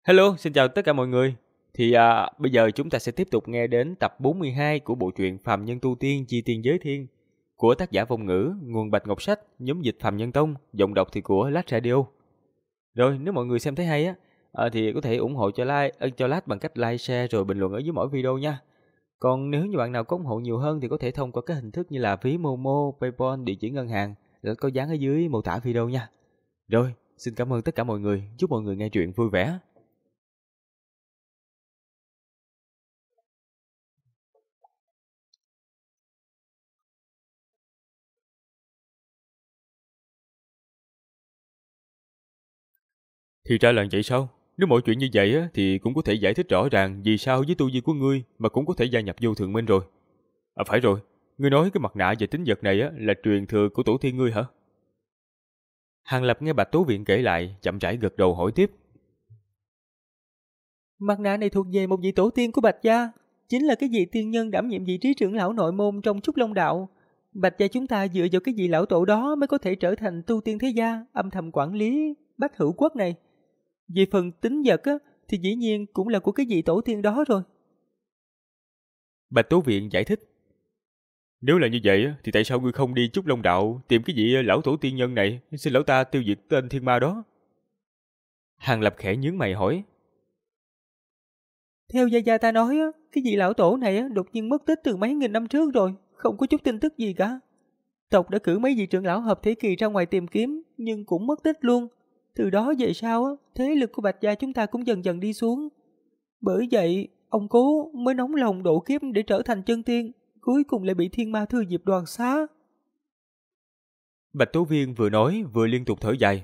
Hello, xin chào tất cả mọi người. Bây giờ chúng ta sẽ tiếp tục nghe đến tập 42 của bộ truyện Phàm Nhân Tu Tiên Chi Tiên Giới Thiên của tác giả Vong Ngữ, nguồn Bạch Ngọc Sách, nhóm dịch Phàm Nhân Tông, giọng đọc thì của Lát Radio. Rồi, nếu mọi người xem thấy hay thì có thể ủng hộ cho Lát bằng cách like, share rồi bình luận ở dưới mỗi video nha. Còn nếu như bạn nào có ủng hộ nhiều hơn thì có thể thông qua các hình thức như là ví Momo, PayPal, địa chỉ ngân hàng có dán ở dưới mô tả video nha. Rồi, xin cảm ơn tất cả mọi người, chúc mọi người nghe truyện vui vẻ. Thì ra là vậy sao? Nếu mọi chuyện như vậy thì cũng có thể giải thích rõ ràng vì sao với tu vi của ngươi mà cũng có thể gia nhập vô thượng minh rồi. À phải rồi, ngươi nói cái mặt nạ và tính vật này là truyền thừa của tổ tiên ngươi hả? Hàng Lập nghe Bạch Tố Viện kể lại, chậm rãi gật đầu hỏi tiếp. Mặt nạ này thuộc về một vị tổ tiên của Bạch gia, chính là cái vị tiên nhân đảm nhiệm vị trí trưởng lão nội môn trong Trúc Long đạo. Bạch gia chúng ta dựa vào cái vị lão tổ đó mới có thể trở thành tu tiên thế gia, âm thầm quản lý Bách Hữu Quốc này. Về phần tính vật thì dĩ nhiên cũng là của cái vị tổ tiên đó rồi. Bạch Tố Viện giải thích. Nếu là như vậy thì tại sao ngươi không đi Trúc Long đạo tìm cái vị lão tổ tiên nhân này, xin lão ta tiêu diệt tên thiên ma đó? Hàng Lập khẽ nhướng mày hỏi. Theo gia ta nói cái vị lão tổ này đột nhiên mất tích từ mấy nghìn năm trước rồi, không có chút tin tức gì cả. Tộc đã cử mấy vị trưởng lão hợp thế kỳ ra ngoài tìm kiếm, nhưng cũng mất tích luôn. Từ đó về sau thế lực của Bạch gia chúng ta cũng dần dần đi xuống. Bởi vậy, ông cố mới nóng lòng độ kiếp để trở thành chân tiên, cuối cùng lại bị thiên ma thừa dịp đoạt xá. Bạch Tố Viên vừa nói vừa liên tục thở dài.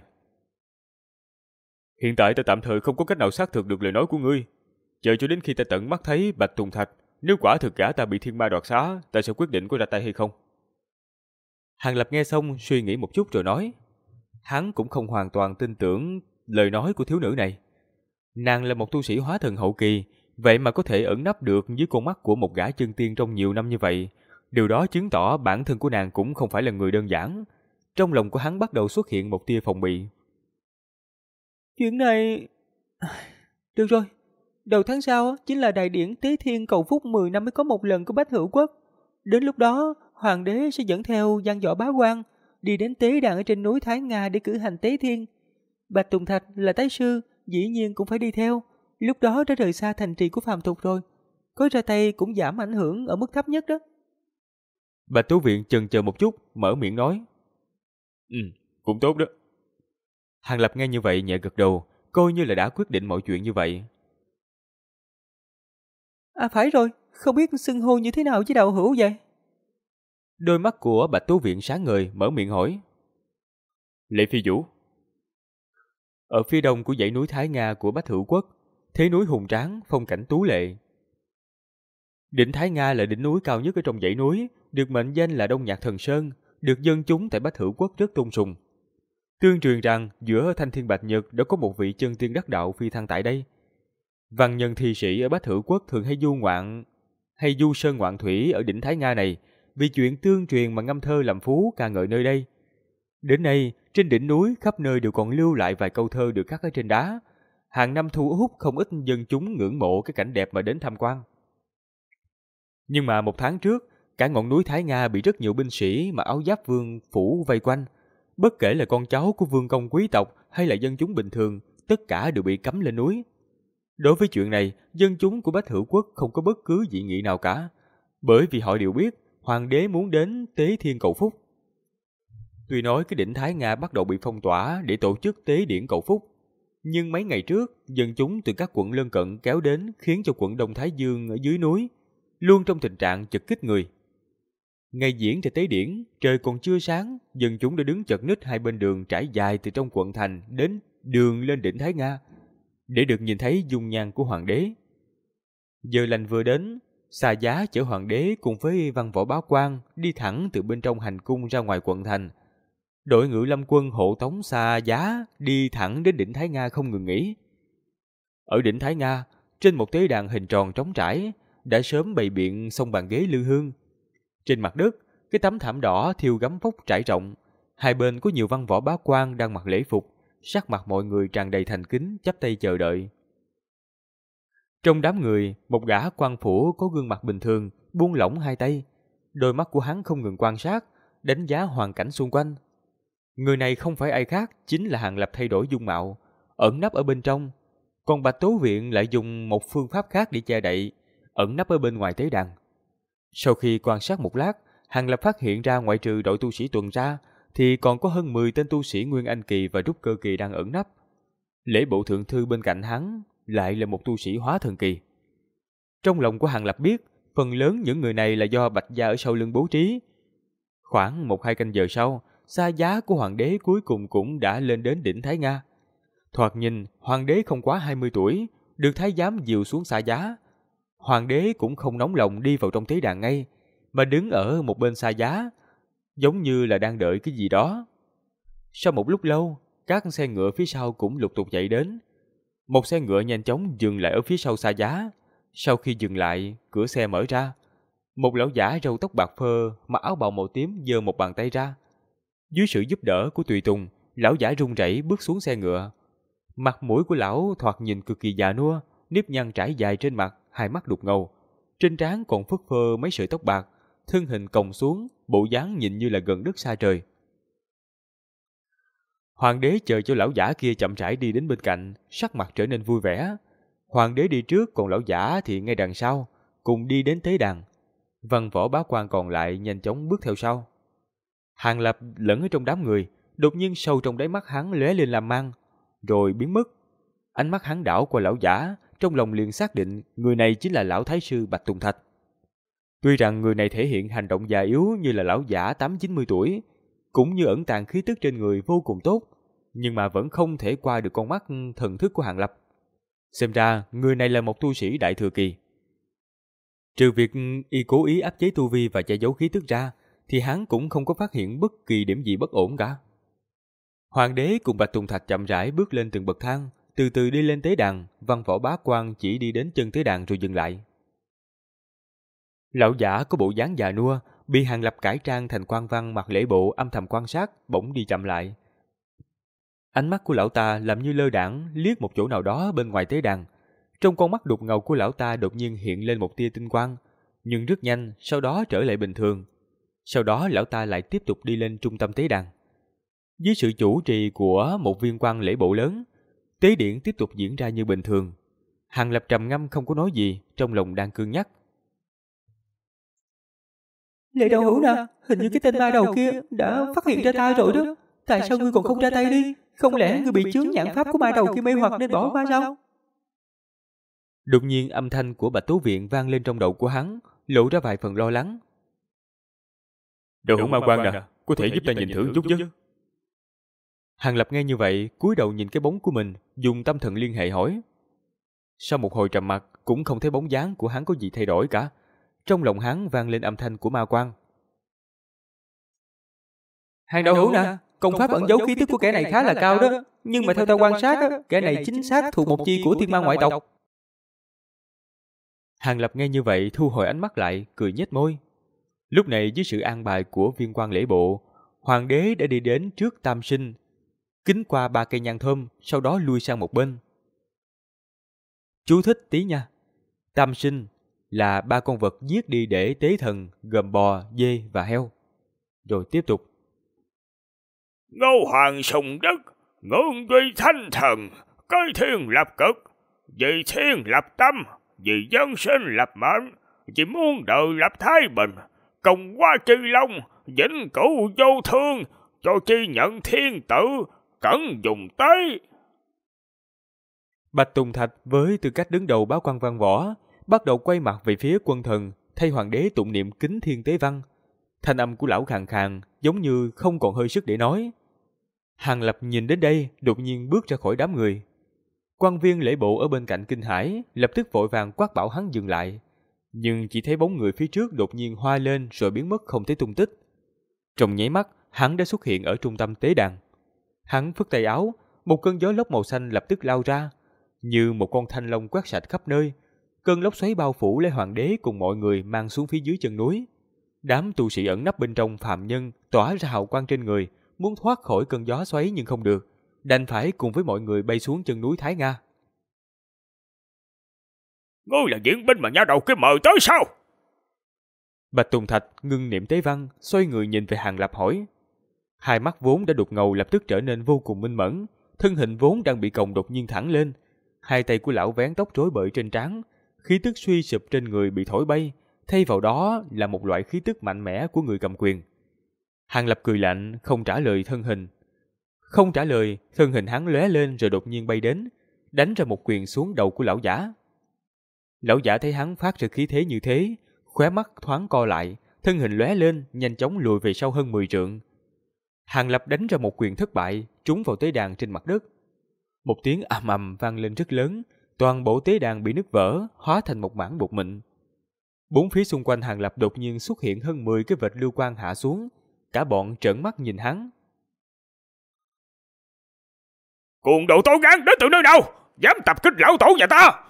Hiện tại ta tạm thời không có cách nào xác thực được lời nói của ngươi. Chờ cho đến khi ta tận mắt thấy Bạch Tùng Thạch, nếu quả thực gã ta bị thiên ma đoạt xá, ta sẽ quyết định có ra tay hay không. Hàng Lập nghe xong suy nghĩ một chút rồi nói. Hắn cũng không hoàn toàn tin tưởng lời nói của thiếu nữ này. Nàng là một tu sĩ hóa thần hậu kỳ, vậy mà có thể ẩn nấp được dưới con mắt của một gã chân tiên trong nhiều năm như vậy. Điều đó chứng tỏ bản thân của nàng cũng không phải là người đơn giản. Trong lòng của hắn bắt đầu xuất hiện một tia phòng bị. Chuyện này... Được rồi, đầu tháng sau chính là đại điển Tế Thiên cầu phúc 10 năm mới có một lần của Bách Hữu Quốc. Đến lúc đó, hoàng đế sẽ dẫn theo Giang Võ Bá Quan đi đến tế đàn ở trên núi Thái Nga để cử hành Tế Thiên. Bạch Tùng Thạch là tái sư, dĩ nhiên cũng phải đi theo. Lúc đó đã rời xa thành trì của phàm tục rồi, có ra tay cũng giảm ảnh hưởng ở mức thấp nhất đó. Bạch Tố Viện chần chờ một chút, mở miệng nói. Cũng tốt đó. Hàng Lập nghe như vậy nhẹ gật đầu, coi như là đã quyết định mọi chuyện như vậy. À phải rồi, không biết xưng hô như thế nào với đạo hữu vậy? Đôi mắt của Bạch Tố Viện sáng ngời, mở miệng hỏi. Lệ Phi Vũ. Ở phía đông của dãy núi Thái Nga của Bách Hữu Quốc, thế núi hùng tráng, phong cảnh tú lệ. Đỉnh Thái Nga là đỉnh núi cao nhất ở trong dãy núi, được mệnh danh là Đông Nhạc Thần Sơn, được dân chúng tại Bách Hữu Quốc rất tôn sùng. Tương truyền rằng giữa Thanh Thiên Bạch Nhật đã có một vị chân tiên đắc đạo phi thăng tại đây. Văn nhân thi sĩ ở Bách Hữu Quốc thường hay du sơn ngoạn thủy ở đỉnh Thái Nga này, vì chuyện tương truyền mà ngâm thơ làm phú ca ngợi nơi đây. Đến nay, trên đỉnh núi khắp nơi đều còn lưu lại vài câu thơ được khắc ở trên đá. Hàng năm thu hút không ít dân chúng ngưỡng mộ cái cảnh đẹp mà đến tham quan. Nhưng mà một tháng trước, cả ngọn núi Thái Nga bị rất nhiều binh sĩ mặc áo giáp vương phủ vây quanh. Bất kể là con cháu của vương công quý tộc hay là dân chúng bình thường, tất cả đều bị cấm lên núi. Đối với chuyện này, dân chúng của Bách Hữu Quốc không có bất cứ dị nghị nào cả. Bởi vì họ đều biết, hoàng đế muốn đến Tế Thiên cầu phúc. Tuy nói cái đỉnh Thái Nga bắt đầu bị phong tỏa để tổ chức tế điển cầu phúc, nhưng mấy ngày trước, dân chúng từ các quận lân cận kéo đến khiến cho quận Đông Thái Dương ở dưới núi luôn trong tình trạng chật kích người. Ngày diễn ra tế điển, trời còn chưa sáng, dân chúng đã đứng chật ních hai bên đường trải dài từ trong quận thành đến đường lên đỉnh Thái Nga, để được nhìn thấy dung nhan của hoàng đế. Giờ lành vừa đến, Xà Giá chở hoàng đế cùng với Văn Võ Bá Quan đi thẳng từ bên trong hành cung ra ngoài quận thành. Đội ngự lâm quân hộ tống Xà Giá đi thẳng đến đỉnh Thái Nga không ngừng nghỉ. Ở đỉnh Thái Nga, trên một tế đàn hình tròn trống trải, đã sớm bày biện xong bàn ghế lư hương. Trên mặt đất, cái tấm thảm đỏ thêu gấm vóc trải rộng, hai bên có nhiều văn võ bá quan đang mặc lễ phục, sắc mặt mọi người tràn đầy thành kính chắp tay chờ đợi. Trong đám người, một gã quan phủ có gương mặt bình thường, buông lỏng hai tay. Đôi mắt của hắn không ngừng quan sát, đánh giá hoàn cảnh xung quanh. Người này không phải ai khác, chính là Hàng Lập thay đổi dung mạo, ẩn nấp ở bên trong. Còn Bạch Tố Viện lại dùng một phương pháp khác để che đậy, ẩn nấp ở bên ngoài tế đàn. Sau khi quan sát một lát, Hàng Lập phát hiện ra ngoại trừ đội tu sĩ tuần ra, thì còn có hơn 10 tên tu sĩ Nguyên Anh Kỳ và Trúc Cơ Kỳ đang ẩn nấp. Lễ bộ thượng thư bên cạnh hắn lại là một tu sĩ Hóa Thần Kỳ. Trong lòng của Hàng Lập biết, phần lớn những người này là do Bạch gia ở sau lưng bố trí. Khoảng 1-2 canh giờ sau, xa giá của hoàng đế cuối cùng cũng đã lên đến đỉnh Thái Nga. Thoạt nhìn, hoàng đế không quá 20 tuổi, được thái giám dìu xuống xa giá. Hoàng đế cũng không nóng lòng đi vào trong tế đàn ngay, mà đứng ở một bên xa giá, giống như là đang đợi cái gì đó. Sau một lúc lâu, các xe ngựa phía sau cũng lục tục chạy đến. Một xe ngựa nhanh chóng dừng lại ở phía sau xa giá. Sau khi dừng lại, cửa xe mở ra. Một lão giả râu tóc bạc phơ, mặc áo bào màu tím giơ một bàn tay ra. Dưới sự giúp đỡ của tùy tùng, lão giả run rẩy bước xuống xe ngựa. Mặt mũi của lão thoạt nhìn cực kỳ già nua, nếp nhăn trải dài trên mặt, hai mắt đục ngầu. Trên trán còn phất phơ mấy sợi tóc bạc, thân hình còng xuống, bộ dáng nhìn như là gần đất xa trời. Hoàng đế chờ cho lão giả kia chậm rãi đi đến bên cạnh, sắc mặt trở nên vui vẻ. Hoàng đế đi trước, còn lão giả thì ngay đằng sau, cùng đi đến tế đàn. Văn võ bá quan còn lại nhanh chóng bước theo sau. Hàng Lập lẫn ở trong đám người, đột nhiên sâu trong đáy mắt hắn lóe lên lam mang, rồi biến mất. Ánh mắt hắn đảo qua lão giả, trong lòng liền xác định người này chính là lão thái sư Bạch Tùng Thạch. Tuy rằng người này thể hiện hành động già yếu như là lão giả 8-90 tuổi, cũng như ẩn tàng khí tức trên người vô cùng tốt, nhưng mà vẫn không thể qua được con mắt thần thức của Hàng Lập. Xem ra người này là một tu sĩ đại thừa kỳ. Trừ việc y cố ý áp chế tu vi và che giấu khí tức ra, thì hắn cũng không có phát hiện bất kỳ điểm gì bất ổn cả. Hoàng đế cùng Bạch Tùng Thạch chậm rãi bước lên từng bậc thang, từ từ đi lên tế đàn. Văn võ bá quan chỉ đi đến chân tế đàn rồi dừng lại. Lão giả có bộ dáng già nua, bị Hàng Lập cải trang thành quan văn mặc lễ bộ âm thầm quan sát, bỗng đi chậm lại. Ánh mắt của lão ta làm như lơ đãng liếc một chỗ nào đó bên ngoài tế đàn. Trong con mắt đục ngầu của lão ta đột nhiên hiện lên một tia tinh quang, nhưng rất nhanh sau đó trở lại bình thường. Sau đó lão ta lại tiếp tục đi lên trung tâm tế đàn. Dưới sự chủ trì của một viên quan lễ bộ lớn, tế điển tiếp tục diễn ra như bình thường. Hàng Lập trầm ngâm không có nói gì, trong lòng đang cân nhắc. Lệ đạo hữu nè, hình như cái tên ma đầu kia đã phát hiện ra ta rồi đó. Tại sao ngươi còn không ra tay đi? Không lẽ ngươi bị chướng nhãn pháp của ma đầu kia mê hoặc nên bỏ qua sao? Đột nhiên âm thanh của Bạch Tố Viện vang lên trong đầu của hắn, lộ ra vài phần lo lắng. Đạo hữu ma quan nè, có thể giúp ta nhìn thử chút chứ? Hàng Lập nghe như vậy, cúi đầu nhìn cái bóng của mình, dùng tâm thần liên hệ hỏi. Sau một hồi trầm mặc, cũng không thấy bóng dáng của hắn có gì thay đổi cả. Trong lòng hắn vang lên âm thanh của ma quan. Hàng đạo hữu nè, công pháp ẩn giấu khí tức của kẻ này khá là cao đó, nhưng mà theo ta quan sát, kẻ này chính xác thuộc một chi của thiên ma ngoại tộc. Hàng Lập nghe như vậy thu hồi ánh mắt lại, cười nhếch môi. Lúc này dưới sự an bài của viên quan lễ bộ, hoàng đế đã đi đến trước Tam Sinh, kính qua 3 cây nhang thơm, sau đó lui sang một bên. Chú thích tí nha. Tam Sinh là 3 con vật giết đi để tế thần, gồm bò, dê và heo. Rồi tiếp tục. Ngô hoàng sùng đất, ngưỡng duy thanh thần, cơi thiên lập cực, vì thiên lập tâm, vì dân sinh lập mệnh, vì muôn đời lập thái bình, công qua chư long, vĩnh cửu vô thương, cho chi nhận thiên tử, cẩn dùng tế. Bạch Tùng Thạch với tư cách đứng đầu báo quan văn võ, bắt đầu quay mặt về phía quân thần, thay hoàng đế tụng niệm kính thiên tế văn. Thanh âm của lão khàn khàn, giống như không còn hơi sức để nói. Hàng Lập nhìn đến đây, đột nhiên bước ra khỏi đám người. Quan viên lễ bộ ở bên cạnh kinh hãi, lập tức vội vàng quát bảo hắn dừng lại. Nhưng chỉ thấy bóng người phía trước đột nhiên hoa lên rồi biến mất không thấy tung tích. Trong nháy mắt, hắn đã xuất hiện ở trung tâm tế đàn. Hắn phất tay áo, một cơn gió lốc màu xanh lập tức lao ra, như một con thanh long quét sạch khắp nơi. Cơn lốc xoáy bao phủ lấy hoàng đế cùng mọi người mang xuống phía dưới chân núi. Đám tu sĩ ẩn nấp bên trong phàm nhân tỏa ra hào quang trên người, muốn thoát khỏi cơn gió xoáy nhưng không được, đành phải cùng với mọi người bay xuống chân núi Thái Nga. Ngươi là diễn binh mà nha đầu kia mời tới sao? Bạch Tùng Thạch ngưng niệm tế văn, xoay người nhìn về Hàng Lập hỏi. Hai mắt vốn đã đục ngầu lập tức trở nên vô cùng minh mẫn, thân hình vốn đang bị còng đột nhiên thẳng lên. Hai tay của lão vén tóc rối bời trên trán, khí tức suy sụp trên người bị thổi bay, thay vào đó là một loại khí tức mạnh mẽ của người cầm quyền. Hàng Lập cười lạnh, không trả lời thân hình. Không trả lời, thân hình hắn lóe lên rồi đột nhiên bay đến, đánh ra một quyền xuống đầu của lão giả. Lão giả thấy hắn phát ra khí thế như thế, khóe mắt thoáng co lại, thân hình lóe lên, nhanh chóng lùi về sau hơn 10 trượng. Hàng Lập đánh ra một quyền thất bại, trúng vào tế đàn trên mặt đất. Một tiếng ầm ầm vang lên rất lớn, toàn bộ tế đàn bị nứt vỡ, hóa thành một mảng bột mịn. Bốn phía xung quanh Hàng Lập đột nhiên xuất hiện hơn 10 cái vệt lưu quang hạ xuống, cả bọn trợn mắt nhìn hắn. Cuồng độ tố gan đến từ nơi nào? Dám tập kích lão tổ nhà ta!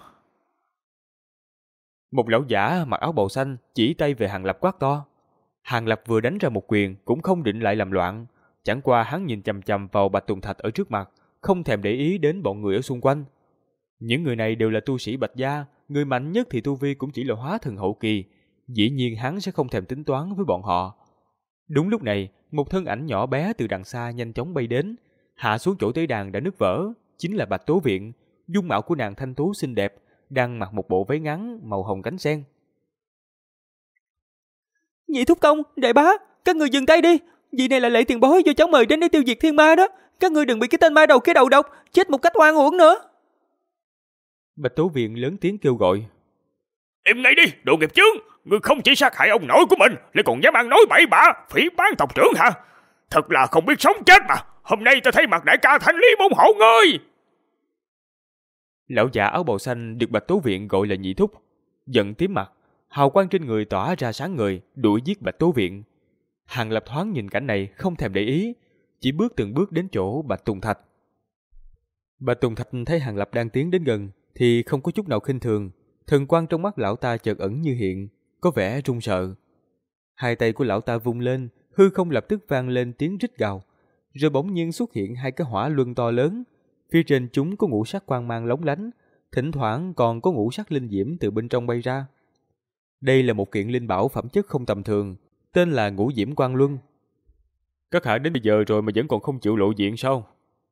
Một lão giả mặc áo bào xanh chỉ tay về Hàng Lập quát to. Hàng Lập vừa đánh ra một quyền cũng không định lại làm loạn, chẳng qua hắn nhìn chằm chằm vào Bạch Tùng Thạch ở trước mặt, không thèm để ý đến bọn người ở xung quanh. Những người này đều là tu sĩ Bạch gia, người mạnh nhất thì tu vi cũng chỉ là hóa thần hậu kỳ, dĩ nhiên hắn sẽ không thèm tính toán với bọn họ. Đúng lúc này, một thân ảnh nhỏ bé từ đằng xa nhanh chóng bay đến, hạ xuống chỗ tế đàn đã nứt vỡ, chính là Bạch Tố Viện. Dung mạo của nàng thanh tú xinh đẹp, đang mặc một bộ váy ngắn màu hồng cánh sen. Nhị thúc công, đại bá, các người dừng tay đi. Vị này là Lệ tiền bối do cháu mời đến để tiêu diệt thiên ma đó. Các người đừng bị cái tên ma đầu kia đầu độc, chết một cách oan uổng nữa. Bạch Tố Viện lớn tiếng kêu gọi. Im ngay đi, đồ nghiệp chướng! Ngươi không chỉ sát hại ông nội của mình, lại còn dám ăn nói bậy bạ, phỉ báng tộc trưởng hả? Thật là không biết sống chết mà. Hôm nay ta thấy mặt đại ca thanh lý môn hộ ngươi. Lão già áo bào xanh được Bạch Tố Viện gọi là nhị thúc, giận tím mặt, hào quang trên người tỏa ra sáng ngời, đuổi giết Bạch Tố Viện. Hàng Lập thoáng nhìn cảnh này không thèm để ý, chỉ bước từng bước đến chỗ Bạch Tùng Thạch. Bạch Tùng Thạch thấy Hàng Lập đang tiến đến gần thì không có chút nào khinh thường, thần quang trong mắt lão ta chợt ẩn như hiện, có vẻ run sợ. Hai tay của lão ta vung lên, hư không lập tức vang lên tiếng rít gào, rồi bỗng nhiên xuất hiện hai cái hỏa luân to lớn. Phía trên chúng có ngũ sắc quang mang lóng lánh, thỉnh thoảng còn có ngũ sắc linh diễm từ bên trong bay ra. Đây là một kiện linh bảo phẩm chất không tầm thường, tên là Ngũ Diễm Quang Luân. Các hạ đến bây giờ rồi mà vẫn còn không chịu lộ diện sao?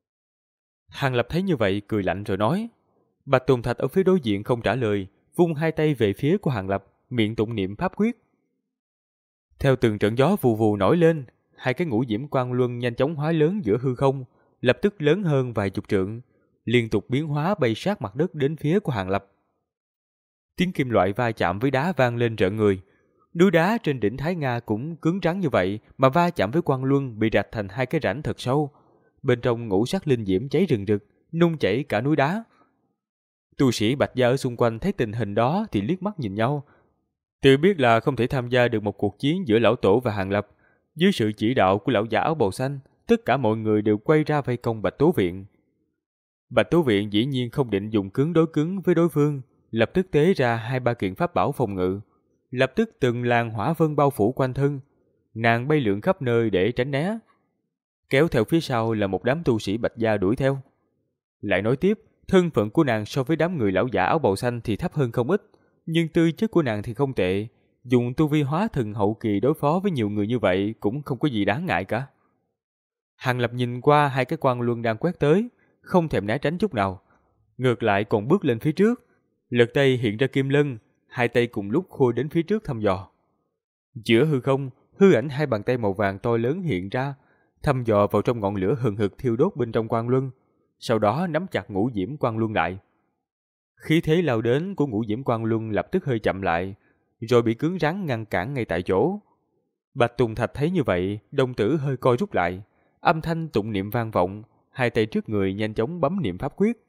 Hàng Lập thấy như vậy cười lạnh rồi nói. Bạch Tùng Thạch ở phía đối diện không trả lời, vung hai tay về phía của Hàng Lập, miệng tụng niệm pháp quyết. Theo từng trận gió vù vù nổi lên, hai cái Ngũ Diễm Quang Luân nhanh chóng hóa lớn giữa hư không, lập tức lớn hơn vài chục trượng, liên tục biến hóa bay sát mặt đất đến phía của Hàng Lập. Tiếng kim loại va chạm với đá vang lên rợn người. Núi đá trên đỉnh Thái Nga cũng cứng rắn như vậy mà va chạm với Quang Luân bị rạch thành hai cái rãnh thật sâu. Bên trong ngũ sắc linh diễm cháy rừng rực, nung chảy cả núi đá. Tu sĩ Bạch gia ở xung quanh thấy tình hình đó thì liếc mắt nhìn nhau. Tự biết là không thể tham gia được một cuộc chiến giữa lão tổ và Hàng Lập. Dưới sự chỉ đạo của lão giả áo bào xanh, tất cả mọi người đều quay ra vây công Bạch Tố Viện. Bạch Tố Viện dĩ nhiên không định dùng cứng đối cứng với đối phương, lập tức tế ra 2-3 kiện pháp bảo phòng ngự, lập tức từng làn hỏa vân bao phủ quanh thân, nàng bay lượn khắp nơi để tránh né. Kéo theo phía sau là một đám tu sĩ Bạch gia đuổi theo. Lại nói tiếp, thân phận của nàng so với đám người lão giả áo bào xanh thì thấp hơn không ít, nhưng tư chất của nàng thì không tệ, dùng tu vi hóa thần hậu kỳ đối phó với nhiều người như vậy cũng không có gì đáng ngại cả. Hàng Lập nhìn qua hai cái quang luân đang quét tới, không thèm né tránh chút nào, ngược lại còn bước lên phía trước, lật tay hiện ra kim lân, hai tay cùng lúc khôi đến phía trước thăm dò. Giữa hư không, hư ảnh hai bàn tay màu vàng to lớn hiện ra, thăm dò vào trong ngọn lửa hừng hực thiêu đốt bên trong quang luân, sau đó nắm chặt Ngũ Diễm Quang Luân lại. Khí thế lao đến của Ngũ Diễm Quang Luân lập tức hơi chậm lại, rồi bị cứng rắn ngăn cản ngay tại chỗ. Bạch Tùng Thạch thấy như vậy, đồng tử hơi co rút lại, âm thanh tụng niệm vang vọng, hai tay trước người nhanh chóng bấm niệm pháp quyết.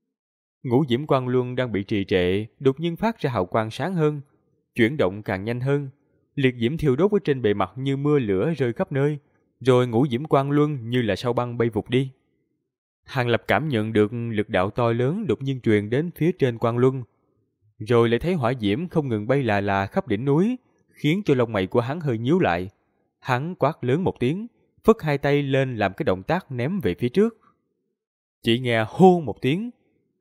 Ngũ Diễm Quang Luân đang bị trì trệ, đột nhiên phát ra hào quang sáng hơn, chuyển động càng nhanh hơn, liệt diễm thiêu đốt ở trên bề mặt như mưa lửa rơi khắp nơi, rồi Ngũ Diễm Quang Luân như là sao băng bay vụt đi. Hàng Lập cảm nhận được lực đạo to lớn đột nhiên truyền đến phía trên Quang Luân, rồi lại thấy hỏa diễm không ngừng bay là khắp đỉnh núi, khiến cho lông mày của hắn hơi nhíu lại. Hắn quát lớn một tiếng, phất hai tay lên làm cái động tác ném về phía trước. Chỉ nghe hô một tiếng,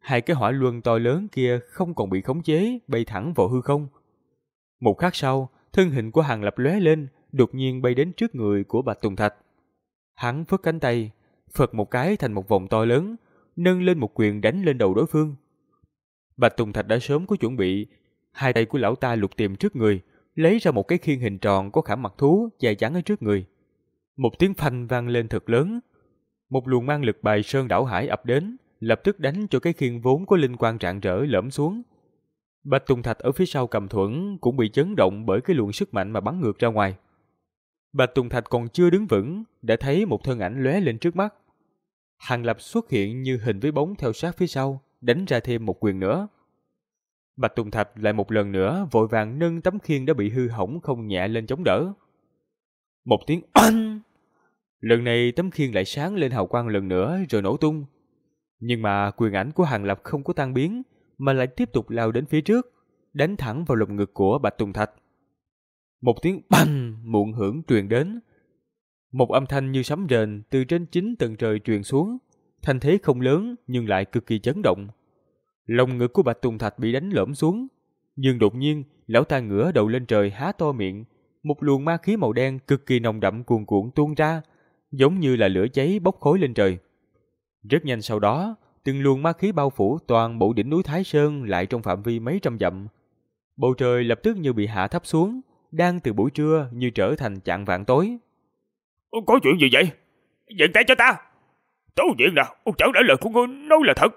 hai cái hỏa luân to lớn kia không còn bị khống chế, bay thẳng vào hư không. Một khắc sau, thân hình của Hàng Lập lóe lên, đột nhiên bay đến trước người của Bạch Tùng Thạch. Hắn phất cánh tay, phật một cái thành một vòng to lớn, nâng lên một quyền đánh lên đầu đối phương. Bạch Tùng Thạch đã sớm có chuẩn bị, hai tay của lão ta lục tìm trước người, lấy ra một cái khiên hình tròn có khảm mặt thú dài chắn ở trước người. Một tiếng phanh vang lên thật lớn, một luồng mang lực bài sơn đảo hải ập đến, lập tức đánh cho cái khiên vốn có linh quang rạng rỡ lõm xuống. Bạch Tùng Thạch ở phía sau cầm thuẫn cũng bị chấn động bởi cái luồng sức mạnh mà bắn ngược ra ngoài. Bạch Tùng Thạch còn chưa đứng vững, đã thấy một thân ảnh lóe lên trước mắt. Hàng Lập xuất hiện như hình với bóng theo sát phía sau, đánh ra thêm một quyền nữa. Bạch Tùng Thạch lại một lần nữa vội vàng nâng tấm khiên đã bị hư hỏng không nhẹ lên chống đỡ. Một tiếng oanh! Lần này tấm khiên lại sáng lên hào quang lần nữa rồi nổ tung. Nhưng mà quyền ảnh của Hàng Lập không có tan biến, mà lại tiếp tục lao đến phía trước, đánh thẳng vào lồng ngực của Bạch Tùng Thạch. Một tiếng bang muộn hưởng truyền đến. Một âm thanh như sấm rền từ trên 9 tầng trời truyền xuống, thanh thế không lớn nhưng lại cực kỳ chấn động. Lồng ngực của Bạch Tùng Thạch bị đánh lõm xuống, nhưng đột nhiên lão ta ngửa đầu lên trời há to miệng, một luồng ma khí màu đen cực kỳ nồng đậm cuồn cuộn tuôn ra, giống như là lửa cháy bốc khói lên trời. Rất nhanh sau đó, từng luồng ma khí bao phủ toàn bộ đỉnh núi Thái Sơn lại trong phạm vi mấy trăm dặm. Bầu trời lập tức như bị hạ thấp xuống, đang từ buổi trưa như trở thành chạng vạng tối. Có chuyện gì vậy? Dừng tay cho ta! Tố Viện nè, chẳng lẽ lời của ngươi nói là thật?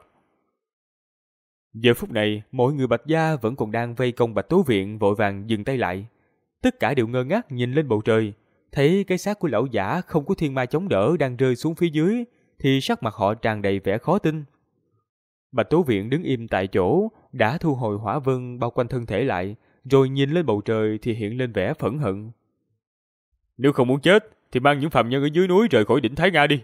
Giờ phút này, mọi người Bạch gia vẫn còn đang vây công Bạch Tố Viện vội vàng dừng tay lại. Tất cả đều ngơ ngác nhìn lên bầu trời, thấy cái xác của lão giả không có thiên ma chống đỡ đang rơi xuống phía dưới, thì sắc mặt họ tràn đầy vẻ khó tin. Bạch Tố Viện đứng im tại chỗ, đã thu hồi hỏa vân bao quanh thân thể lại, rồi nhìn lên bầu trời thì hiện lên vẻ phẫn hận. Nếu không muốn chết, thì mang những phàm nhân ở dưới núi rời khỏi đỉnh Thái Nga đi.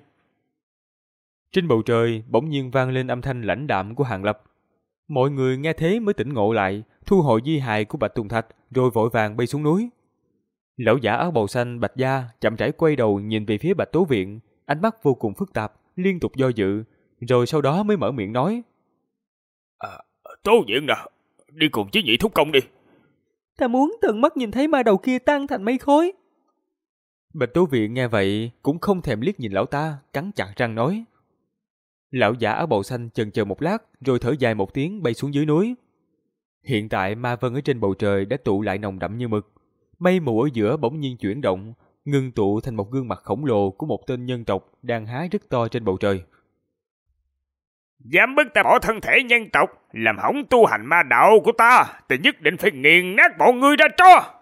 Trên bầu trời bỗng nhiên vang lên âm thanh lãnh đạm của Hàng Lập. Mọi người nghe thế mới tỉnh ngộ lại, thu hồi di hài của Bạch Tùng Thạch, rồi vội vàng bay xuống núi. Lão giả áo bào xanh Bạch gia chậm rãi quay đầu nhìn về phía Bạch Tố Viện, ánh mắt vô cùng phức tạp, liên tục do dự, rồi sau đó mới mở miệng nói: Tố Viện nè, đi cùng với nhị thúc công đi. Ta muốn tận mắt nhìn thấy ma đầu kia tan thành mây khói. Bạch Tố Viện nghe vậy cũng không thèm liếc nhìn lão ta, cắn chặt răng nói. Lão giả áo bào xanh chần chờ một lát, rồi thở dài một tiếng bay xuống dưới núi. Hiện tại ma vân ở trên bầu trời đã tụ lại nồng đậm như mực. Mây mù ở giữa bỗng nhiên chuyển động, ngưng tụ thành một gương mặt khổng lồ của một tên nhân tộc đang há rất to trên bầu trời. Dám bức ta bỏ thân thể nhân tộc, làm hỏng tu hành ma đạo của ta, thì nhất định phải nghiền nát bọn ngươi ra cho.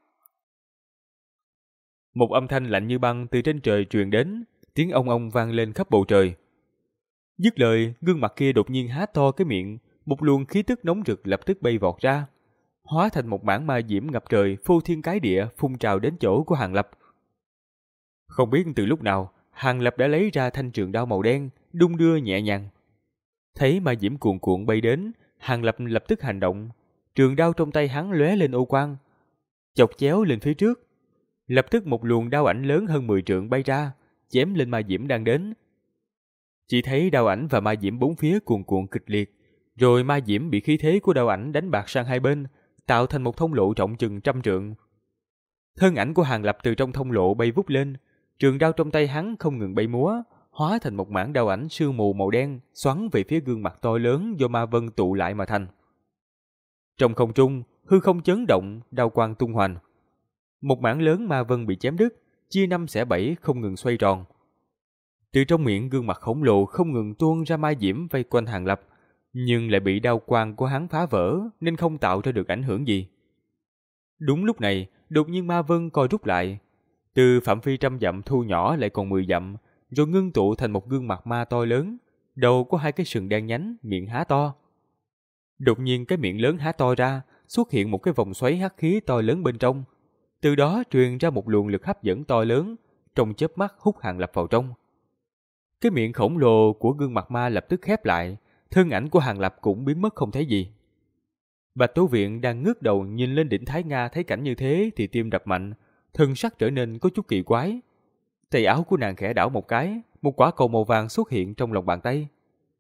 Một âm thanh lạnh như băng từ trên trời truyền đến, tiếng ong ong vang lên khắp bầu trời. Dứt lời, gương mặt kia đột nhiên há to cái miệng, một luồng khí tức nóng rực lập tức bay vọt ra, hóa thành một mảng ma diễm ngập trời, phô thiên cái địa phun trào đến chỗ của Hàng Lập. Không biết từ lúc nào, Hàng Lập đã lấy ra thanh trường đao màu đen, đung đưa nhẹ nhàng. Thấy ma diễm cuồn cuộn bay đến, Hàng Lập lập tức hành động, trường đao trong tay hắn lóe lên ô quang, chọc chéo lên phía trước. Lập tức một luồng đao ảnh lớn hơn 10 trượng bay ra, chém lên ma diễm đang đến. Chỉ thấy đao ảnh và ma diễm bốn phía cuồn cuộn kịch liệt, rồi ma diễm bị khí thế của đao ảnh đánh bạc sang hai bên, tạo thành một thông lộ rộng chừng 100 trượng. Thân ảnh của Hàng Lập từ trong thông lộ bay vút lên, trường đao trong tay hắn không ngừng bay múa, hóa thành một mảng đao ảnh sương mù màu đen xoắn về phía gương mặt to lớn do ma vân tụ lại mà thành. Trong không trung, hư không chấn động, đao quang tung hoành. Một mảng lớn ma vân bị chém đứt, chia 5 xẻ 7 không ngừng xoay tròn. Từ trong miệng gương mặt khổng lồ không ngừng tuôn ra ma diễm vây quanh Hàng Lập, nhưng lại bị đao quang của hắn phá vỡ nên không tạo ra được ảnh hưởng gì. Đúng lúc này, đột nhiên ma vân co rút lại, từ phạm vi 100 dặm thu nhỏ lại còn 10 dặm, rồi ngưng tụ thành một gương mặt ma to lớn, đầu có hai cái sừng đen nhánh, miệng há to. Đột nhiên cái miệng lớn há to ra, xuất hiện một cái vòng xoáy hắc khí to lớn bên trong, từ đó truyền ra một luồng lực hấp dẫn to lớn, trong chớp mắt hút Hàng Lập vào trong. Cái miệng khổng lồ của gương mặt ma lập tức khép lại, thân ảnh của Hàng Lập cũng biến mất không thấy gì. Bạch Tố Viện đang ngước đầu nhìn lên đỉnh Thái Nga thấy cảnh như thế thì tim đập mạnh, thân sắc trở nên có chút kỳ quái. Tay áo của nàng khẽ đảo một cái, một quả cầu màu vàng xuất hiện trong lòng bàn tay.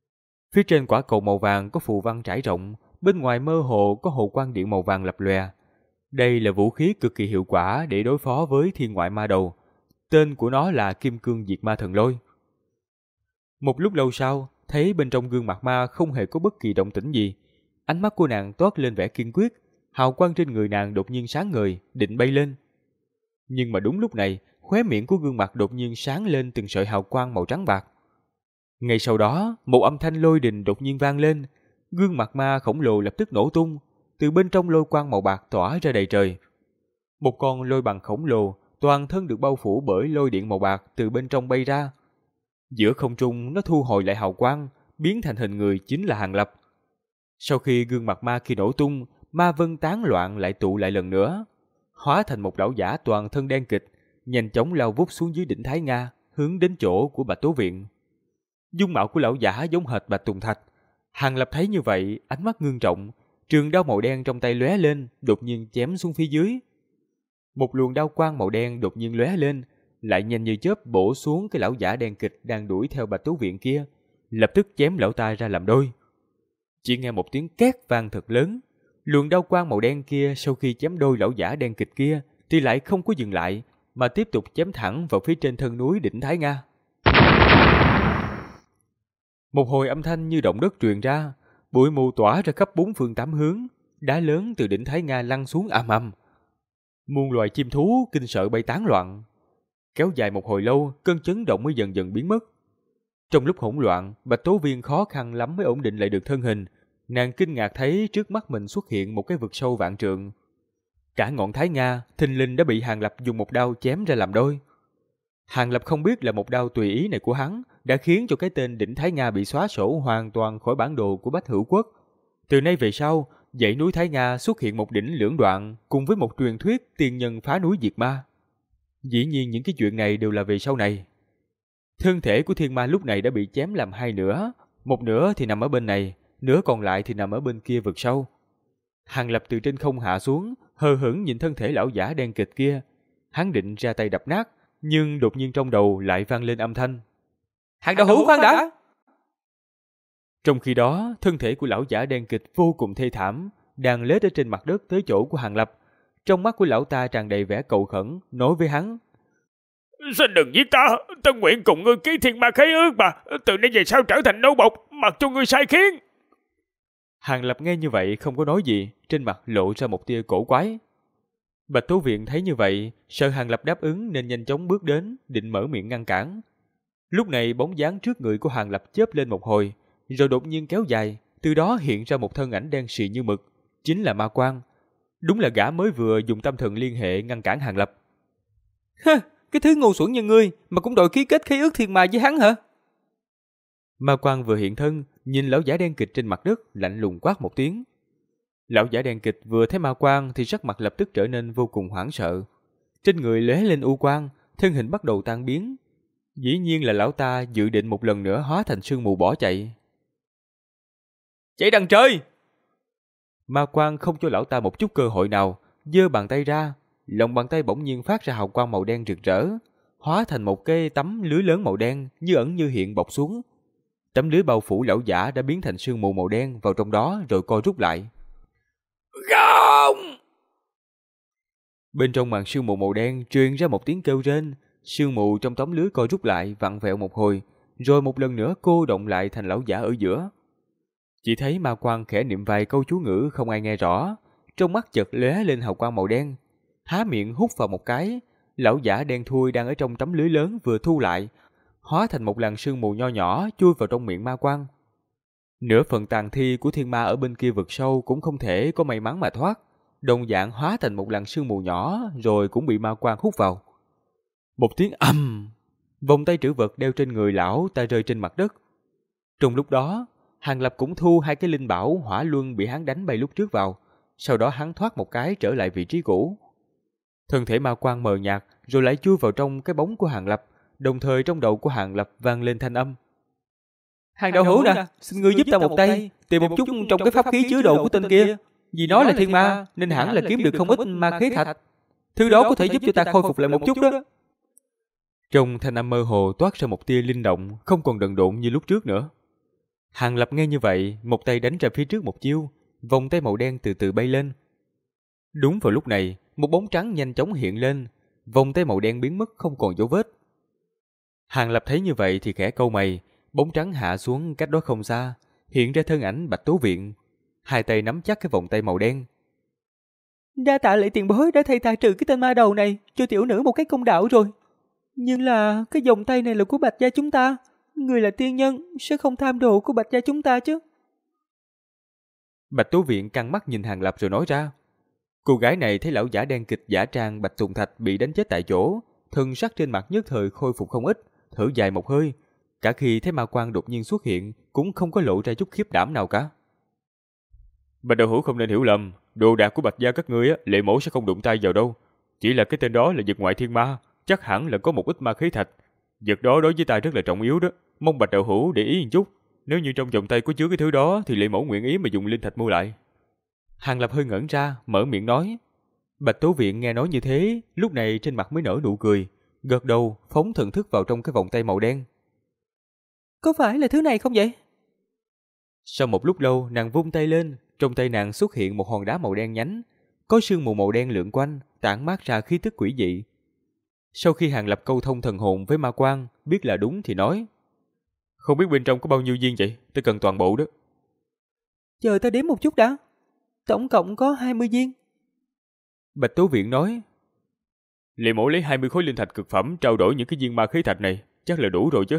Phía trên quả cầu màu vàng có phù văn trải rộng, bên ngoài mơ hồ có hồ quang điện màu vàng lập lòe. Đây là vũ khí cực kỳ hiệu quả để đối phó với thiên ngoại ma đầu. Tên của nó là Kim Cương Diệt Ma Thần Lôi. Một lúc lâu sau, thấy bên trong gương mặt ma không hề có bất kỳ động tĩnh gì. Ánh mắt của nàng toát lên vẻ kiên quyết, hào quang trên người nàng đột nhiên sáng ngời, định bay lên. Nhưng mà đúng lúc này, khóe miệng của gương mặt đột nhiên sáng lên từng sợi hào quang màu trắng bạc. Ngay sau đó, một âm thanh lôi đình đột nhiên vang lên, gương mặt ma khổng lồ lập tức nổ tung, từ bên trong lôi quang màu bạc tỏa ra đầy trời. Một con lôi bằng khổng lồ, toàn thân được bao phủ bởi lôi điện màu bạc từ bên trong bay ra. Giữa không trung nó thu hồi lại hào quang, biến thành hình người chính là Hàng Lập. Sau khi gương mặt ma kia nổ tung, ma vân tán loạn lại tụ lại lần nữa, hóa thành một lão giả toàn thân đen kịt, nhanh chóng lao vút xuống dưới đỉnh Thái Nga, hướng đến chỗ của Bạch Tố Viện. Dung mạo của lão giả giống hệt Bạch Tùng Thạch. Hàng Lập thấy như vậy, ánh mắt ngưng trọng, trường đao màu đen trong tay lóe lên, đột nhiên chém xuống phía dưới. Một luồng đao quang màu đen đột nhiên lóe lên, lại nhanh như chớp bổ xuống cái lão giả đen kịch đang đuổi theo Bạch Tố Viện kia, lập tức chém lão ta ra làm đôi. Chỉ nghe một tiếng két vang thật lớn, luồng đao quang màu đen kia sau khi chém đôi lão giả đen kịch kia thì lại không có dừng lại, mà tiếp tục chém thẳng vào phía trên thân núi đỉnh Thái Nga. Một hồi âm thanh như động đất truyền ra, bụi mù tỏa ra khắp bốn phương tám hướng, đá lớn từ đỉnh Thái Nga lăn xuống ầm ầm. Muôn loài chim thú kinh sợ bay tán loạn. Kéo dài một hồi lâu, cơn chấn động mới dần dần biến mất. Trong lúc hỗn loạn, Bạch Tố Viên khó khăn lắm mới ổn định lại được thân hình. Nàng kinh ngạc thấy trước mắt mình xuất hiện một cái vực sâu vạn trượng. Cả ngọn Thái Nga, thình lình đã bị Hàng Lập dùng một đao chém ra làm đôi. Hàng Lập không biết là một đao tùy ý này của hắn đã khiến cho cái tên đỉnh Thái Nga bị xóa sổ hoàn toàn khỏi bản đồ của Bách Hữu Quốc. Từ nay về sau, dãy núi Thái Nga xuất hiện một đỉnh lưỡng đoạn cùng với một truyền thuyết tiên nhân phá núi diệt ma. Dĩ nhiên những cái chuyện này đều là về sau này. Thân thể của thiên ma lúc này đã bị chém làm hai nửa, một nửa thì nằm ở bên này, nửa còn lại thì nằm ở bên kia vực sâu. Hàng Lập từ trên không hạ xuống, hờ hững nhìn thân thể lão giả đen kịch kia. Hắn định ra tay đập nát, nhưng đột nhiên trong đầu lại vang lên âm thanh: "Hàng đạo hữu khoan đã!" Trong khi đó, thân thể của lão giả đen kịch vô cùng thê thảm, đang lết ở trên mặt đất tới chỗ của Hàng Lập. Trong mắt của lão ta tràn đầy vẻ cầu khẩn, nói với hắn: "Xin đừng giết ta, ta nguyện cùng ngươi ký thiên ma khế ước mà, từ nay về sau trở thành nô bộc, mặc cho ngươi sai khiến." Hàng Lập nghe như vậy không có nói gì, trên mặt lộ ra một tia cổ quái. Bạch Tố Viện thấy như vậy, sợ Hàng Lập đáp ứng nên nhanh chóng bước đến, định mở miệng ngăn cản. Lúc này bóng dáng trước người của Hàng Lập chớp lên một hồi, rồi đột nhiên kéo dài, từ đó hiện ra một thân ảnh đen sì như mực, chính là Ma Quang. Đúng là gã mới vừa dùng tâm thần liên hệ ngăn cản Hàng Lập. "Hơ, cái thứ ngu xuẩn như ngươi mà cũng đòi ký kết khế ước thiên ma với hắn hả?" Ma Quang vừa hiện thân, nhìn lão giả đen kịch trên mặt đất, lạnh lùng quát một tiếng. Lão giả đen kịch vừa thấy Ma Quang thì sắc mặt lập tức trở nên vô cùng hoảng sợ. Trên người lóe lên u quang, thân hình bắt đầu tan biến. Dĩ nhiên là lão ta dự định một lần nữa hóa thành sương mù bỏ chạy. "Chạy đằng trời!" Ma Quang không cho lão ta một chút cơ hội nào, giơ bàn tay ra, lòng bàn tay bỗng nhiên phát ra hào quang màu đen rực rỡ, hóa thành một cái tấm lưới lớn màu đen như ẩn như hiện bọc xuống. Tấm lưới bao phủ lão giả đã biến thành sương mù màu đen vào trong đó rồi co rút lại. "Không!" Bên trong màn sương mù màu đen truyền ra một tiếng kêu rên, sương mù trong tấm lưới co rút lại vặn vẹo một hồi, rồi một lần nữa cô động lại thành lão giả ở giữa. Chỉ thấy Ma Quang khẽ niệm vài câu chú ngữ không ai nghe rõ, trong mắt chợt lóe lên hào quang màu đen, há miệng hút vào một cái, lão giả đen thui đang ở trong tấm lưới lớn vừa thu lại, hóa thành một làn sương mù nho nhỏ chui vào trong miệng Ma Quang. Nửa phần tàn thi của thiên ma ở bên kia vực sâu cũng không thể có may mắn mà thoát, đồng dạng hóa thành một làn sương mù nhỏ rồi cũng bị Ma Quang hút vào. Một tiếng ầm, vòng tay trữ vật đeo trên người lão ta rơi trên mặt đất. Trong lúc đó, Hàng Lập cũng thu hai cái linh bảo hỏa luân bị hắn đánh bay lúc trước vào, sau đó hắn thoát một cái trở lại vị trí cũ. Thân thể Ma Quang mờ nhạt rồi lại chui vào trong cái bóng của Hàng Lập, đồng thời trong đầu của Hàng Lập vang lên thanh âm: "Hàng đạo hữu nè, xin ngươi giúp ta một tay, tìm một chút trong cái pháp khí chứa đồ của tên kia. Vì nó là thiên ma nên hẳn là kiếm được không ít ma khế thạch. Thứ đó có thể giúp cho ta khôi phục lại một chút đó." Trong thanh âm mơ hồ toát ra một tia linh động, không còn đần độn như lúc trước nữa. Hàng Lập nghe như vậy, một tay đánh ra phía trước một chiêu, vòng tay màu đen từ từ bay lên. Đúng vào lúc này, một bóng trắng nhanh chóng hiện lên, vòng tay màu đen biến mất không còn dấu vết. Hàng Lập thấy như vậy thì khẽ cau mày, bóng trắng hạ xuống cách đó không xa, hiện ra thân ảnh Bạch Tố Viện, hai tay nắm chắc cái vòng tay màu đen. Đa tạ Lệ tiền bối đã thay ta trừ cái tên ma đầu này, cho tiểu nữ một cái công đạo rồi. Nhưng là cái vòng tay này là của Bạch gia chúng ta, người là tiên nhân sẽ không tham đồ của Bạch gia chúng ta chứ. Bạch Tố Viện căng mắt nhìn Hàng Lập rồi nói ra. Cô gái này thấy lão giả đen kịch giả trang Bạch Tùng Thạch bị đánh chết tại chỗ, thân sắc trên mặt nhất thời khôi phục không ít, thở dài một hơi. Cả khi thấy ma quang đột nhiên xuất hiện, cũng không có lộ ra chút khiếp đảm nào cả. Bạch đạo hữu không nên hiểu lầm, đồ đạc của Bạch gia các ngươi Lệ mẫu sẽ không đụng tay vào đâu. Chỉ là cái tên đó là vật ngoại thiên ma, chắc hẳn là có một ít ma khí thạch. Vật đó đối với ta rất là trọng yếu đó, mong Bạch đạo hữu để ý một chút. Nếu như trong vòng tay có chứa cái thứ đó thì Lệ mẫu nguyện ý mà dùng linh thạch mua lại. Hàng Lập hơi ngẩn ra, mở miệng nói. Bạch Tố Viện nghe nói như thế, lúc này trên mặt mới nở nụ cười, gật đầu phóng thần thức vào trong cái vòng tay màu đen. Có phải là thứ này không vậy? Sau một lúc lâu, nàng vung tay lên, trong tay nàng xuất hiện một hòn đá màu đen nhánh, có sương mù màu đen lượn quanh, tản mát ra khí tức quỷ dị. Sau khi Hàng Lập câu thông thần hồn với ma quang, biết là đúng thì nói: không biết bên trong có bao nhiêu viên vậy, ta cần toàn bộ đó. Chờ ta đếm một chút đã. Tổng cộng có 20 viên. Bạch Tố Viện nói: Lệ mẫu lấy 20 khối linh thạch cực phẩm trao đổi những cái viên ma khí thạch này, chắc là đủ rồi chứ.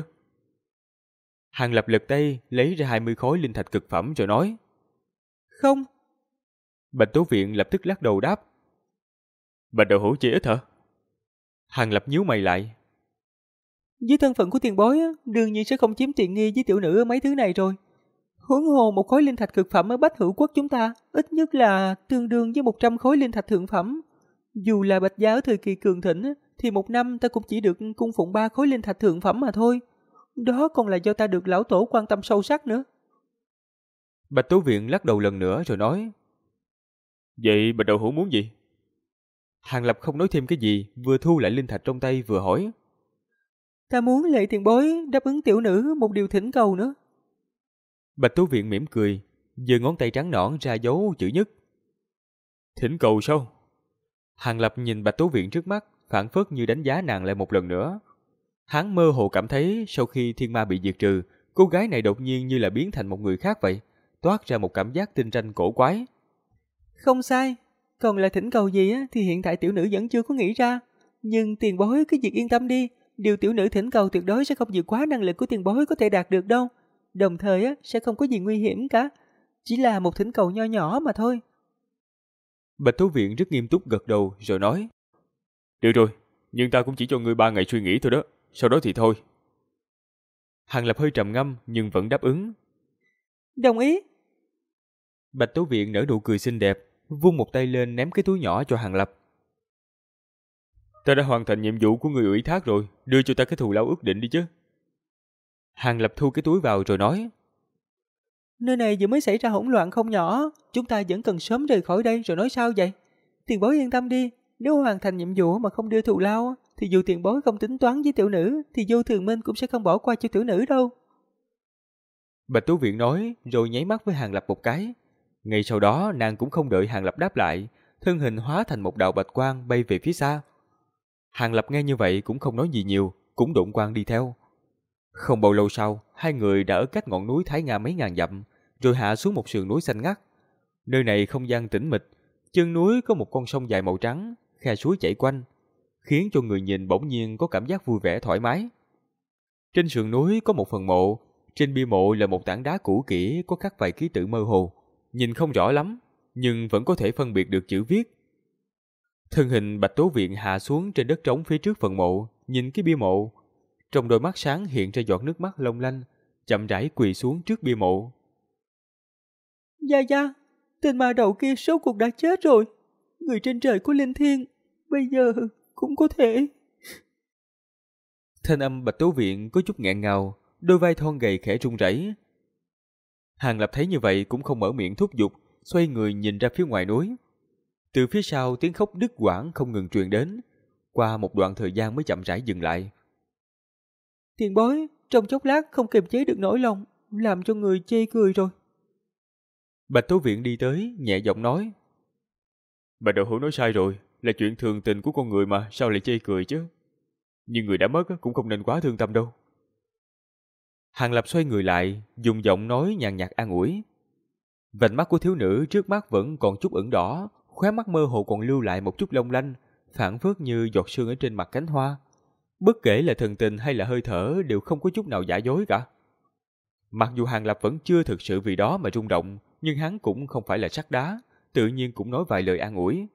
Hàng Lập lật tay lấy ra 20 khối linh thạch cực phẩm rồi nói: Không. Bạch Tố Viện lập tức lắc đầu đáp: Bạch đạo hữu chỉ ít hả? Hàng Lập nhíu mày lại. Với thân phận của tiền bối đương nhiên sẽ không chiếm tiện nghi với tiểu nữ ở mấy thứ này rồi. Huống hồ một khối linh thạch cực phẩm ở Bách Hữu Quốc chúng ta ít nhất là tương đương với 100 khối linh thạch thượng phẩm. Dù là Bạch gia ở thời kỳ cường thịnh thì một năm ta cũng chỉ được cung phụng 3 khối linh thạch thượng phẩm mà thôi. Đó còn là do ta được lão tổ quan tâm sâu sắc nữa. Bạch Tố Viện lắc đầu lần nữa rồi nói: Vậy Bạch đạo hữu muốn gì? Hàng Lập không nói thêm cái gì, vừa thu lại linh thạch trong tay vừa hỏi: Ta muốn Lệ tiền bối đáp ứng tiểu nữ một điều thỉnh cầu nữa. Bạch Tố Viện mỉm cười, giơ ngón tay trắng nõn ra dấu chữ nhất. Thỉnh cầu sao? Hàng Lập nhìn Bạch Tố Viện trước mắt, phảng phất như đánh giá nàng lại một lần nữa. Hắn mơ hồ cảm thấy sau khi thiên ma bị diệt trừ, cô gái này đột nhiên như là biến thành một người khác vậy, toát ra một cảm giác tinh tranh cổ quái. Không sai, còn là thỉnh cầu gì thì hiện tại tiểu nữ vẫn chưa có nghĩ ra. Nhưng tiền bối cứ việc yên tâm đi, điều tiểu nữ thỉnh cầu tuyệt đối sẽ không vượt quá năng lực của tiền bối có thể đạt được đâu. Đồng thời sẽ không có gì nguy hiểm cả, chỉ là một thỉnh cầu nho nhỏ mà thôi. Bạch Tố Viện rất nghiêm túc gật đầu rồi nói: Được rồi, nhưng ta cũng chỉ cho ngươi 3 ngày suy nghĩ thôi đó, sau đó thì thôi. Hàng Lập hơi trầm ngâm nhưng vẫn đáp ứng. Đồng ý. Bạch Tố Viện nở nụ cười xinh đẹp, vung một tay lên ném cái túi nhỏ cho Hàng Lập. Ta đã hoàn thành nhiệm vụ của người ủy thác rồi, đưa cho ta cái thù lao ước định đi chứ. Hàng Lập thu cái túi vào rồi nói: Nơi này vừa mới xảy ra hỗn loạn không nhỏ, chúng ta vẫn cần sớm rời khỏi đây rồi nói sao vậy? Tiền bối yên tâm đi, nếu hoàn thành nhiệm vụ mà không đưa thù lao thì dù tiền bối không tính toán với tiểu nữ thì Vô Thường Minh cũng sẽ không bỏ qua cho tiểu nữ đâu. Bạch Tố Viện nói rồi nháy mắt với Hàng Lập một cái. Ngay sau đó nàng cũng không đợi Hàng Lập đáp lại, thân hình hóa thành một đạo bạch quang bay về phía xa. Hàng Lập nghe như vậy cũng không nói gì nhiều, cũng độn quang đi theo. Không bao lâu sau, hai người đã ở cách ngọn núi Thái Nga mấy ngàn dặm, rồi hạ xuống một sườn núi xanh ngắt. Nơi này không gian tĩnh mịch, chân núi có một con sông dài màu trắng, khe suối chảy quanh, khiến cho người nhìn bỗng nhiên có cảm giác vui vẻ thoải mái. Trên sườn núi có một phần mộ, trên bia mộ là một tảng đá cũ kỹ có khắc vài ký tự mơ hồ, nhìn không rõ lắm, nhưng vẫn có thể phân biệt được chữ viết. Thân hình Bạch Tố Viện hạ xuống trên đất trống phía trước phần mộ, nhìn cái bia mộ. Trong đôi mắt sáng hiện ra giọt nước mắt long lanh, chậm rãi quỳ xuống trước bia mộ. Gia Gia, tên ma đầu kia số cuộc đã chết rồi. Người trên trời của Linh Thiên, bây giờ cũng có thể. Thanh âm Bạch Tố Viện có chút nghẹn ngào, đôi vai thon gầy khẽ run rẩy. Hàng Lập thấy như vậy cũng không mở miệng thúc giục, xoay người nhìn ra phía ngoài núi. Từ phía sau tiếng khóc đứt quãng không ngừng truyền đến, qua một đoạn thời gian mới chậm rãi dừng lại. Tiền bối, trong chốc lát không kiềm chế được nỗi lòng, làm cho người chê cười rồi. Bạch Tố Viện đi tới, nhẹ giọng nói. Bạch đạo hữu nói sai rồi, là chuyện thường tình của con người mà, sao lại chê cười chứ? Nhưng người đã mất cũng không nên quá thương tâm đâu. Hàng Lập xoay người lại, dùng giọng nói nhàn nhạt an ủi. Vành mắt của thiếu nữ trước mắt vẫn còn chút ửng đỏ, khóe mắt mơ hồ còn lưu lại một chút long lanh, phảng phất như giọt sương ở trên mặt cánh hoa. Bất kể là thần tình hay là hơi thở đều không có chút nào giả dối cả. Mặc dù Hàng Lập vẫn chưa thực sự vì đó mà rung động, nhưng hắn cũng không phải là sắt đá, tự nhiên cũng nói vài lời an ủi.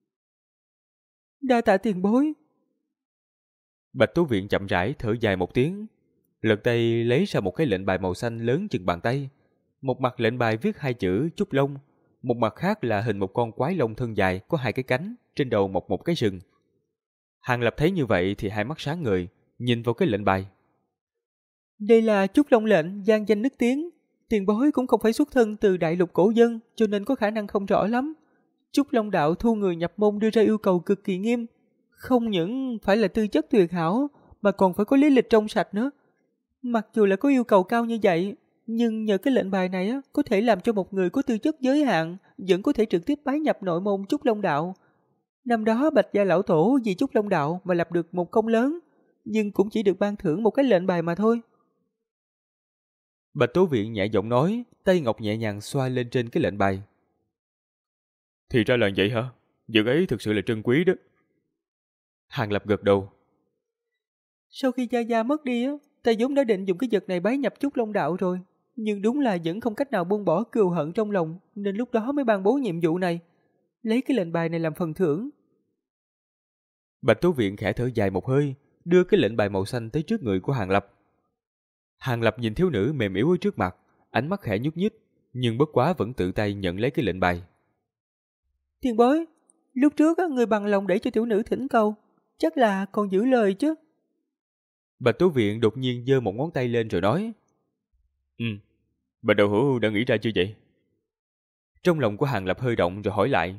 Đa tạ tiền bối. Bạch Tố Viện chậm rãi thở dài một tiếng, lật tay lấy ra một cái lệnh bài màu xanh lớn chừng bàn tay. Một mặt lệnh bài viết hai chữ Trúc Long, một mặt khác là hình một con quái long thân dài có hai cái cánh, trên đầu mọc một cái sừng. Hàng Lập thấy như vậy thì hai mắt sáng ngời, nhìn vào cái lệnh bài. Đây là Trúc Long lệnh gian danh nức tiếng. Tiền bối cũng không phải xuất thân từ đại lục cổ dân, cho nên có khả năng không rõ lắm. Trúc Long đạo thu người nhập môn đưa ra yêu cầu cực kỳ nghiêm, không những phải là tư chất tuyệt hảo mà còn phải có lý lịch trong sạch nữa. Mặc dù là có yêu cầu cao như vậy, nhưng nhờ cái lệnh bài này có thể làm cho một người có tư chất giới hạn vẫn có thể trực tiếp bái nhập nội môn Trúc Long đạo. Năm đó Bạch gia lão tổ vì Trúc Long đạo mà lập được một công lớn, nhưng cũng chỉ được ban thưởng một cái lệnh bài mà thôi. Bạch Tố Viện nhẹ giọng nói, tay ngọc nhẹ nhàng xoa lên trên cái lệnh bài. Thì ra là vậy hả? Vật ấy thực sự là trân quý đó. Hàng Lập gật đầu. Sau khi Gia Gia mất đi ta vốn đã định dùng cái vật này bái nhập Trúc Long đạo rồi, nhưng đúng là vẫn không cách nào buông bỏ cừu hận trong lòng, nên lúc đó mới ban bố nhiệm vụ này, lấy cái lệnh bài này làm phần thưởng. Bạch Tố Viện khẽ thở dài một hơi, đưa cái lệnh bài màu xanh tới trước người của Hàng Lập. Hàng Lập nhìn thiếu nữ mềm yếu ở trước mặt, ánh mắt khẽ nhúc nhích, nhưng bất quá vẫn tự tay nhận lấy cái lệnh bài. Tiền bối, lúc trước người bằng lòng để cho tiểu nữ thỉnh cầu, chắc là còn giữ lời chứ. Bạch Tố Viện đột nhiên giơ một ngón tay lên rồi nói. Bạch đạo hữu đã nghĩ ra chưa vậy? Trong lòng của Hàng Lập hơi động rồi hỏi lại.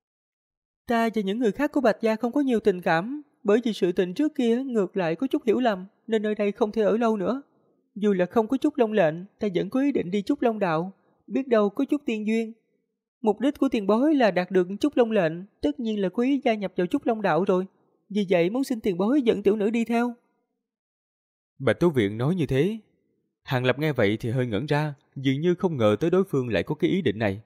Ta và những người khác của Bạch gia không có nhiều tình cảm, bởi vì sự tình trước kia ngược lại có chút hiểu lầm, nên nơi đây không thể ở lâu nữa. Dù là không có Trúc Long lệnh, ta vẫn có ý định đi Trúc Long đạo, biết đâu có chút tiên duyên. Mục đích của tiền bối là đạt được Trúc Long lệnh, tất nhiên là có ý gia nhập vào Trúc Long đạo rồi. Vì vậy muốn xin tiền bối dẫn tiểu nữ đi theo. Bạch Tố Viện nói như thế. Hàng Lập nghe vậy thì hơi ngẩn ra, dường như không ngờ tới đối phương lại có cái ý định này.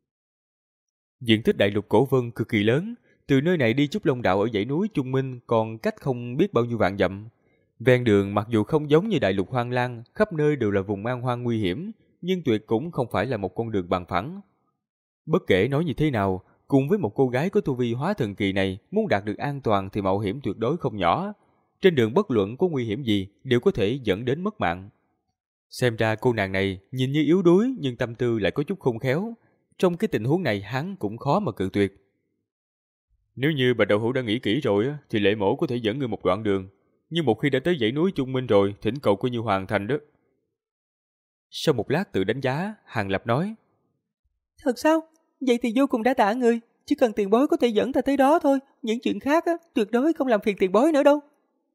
Diện tích đại lục cổ vân cực kỳ lớn, từ nơi này đi Trúc Long đạo ở dãy núi Trung Minh còn cách không biết bao nhiêu vạn dặm. Ven đường mặc dù không giống như đại lục hoang lang, khắp nơi đều là vùng man hoang nguy hiểm, nhưng tuyệt cũng không phải là một con đường bằng phẳng. Bất kể nói như thế nào, cùng với một cô gái có tu vi hóa thần kỳ này, muốn đạt được an toàn thì mạo hiểm tuyệt đối không nhỏ. Trên đường bất luận có nguy hiểm gì đều có thể dẫn đến mất mạng. Xem ra cô nàng này nhìn như yếu đuối nhưng tâm tư lại có chút khôn khéo. Trong cái tình huống này hắn cũng khó mà cự tuyệt. Nếu như Bạch đạo hữu đã nghĩ kỹ rồi thì Lệ mổ có thể dẫn người một đoạn đường. Nhưng một khi đã tới dãy núi Trung Minh rồi, thỉnh cầu coi như hoàn thành đó. Sau một lát tự đánh giá, Hàng Lập nói. Thật sao? Vậy thì vô cùng đã tạ người. Chỉ cần tiền bối có thể dẫn ta tới đó thôi. Những chuyện khác tuyệt đối không làm phiền tiền bối nữa đâu.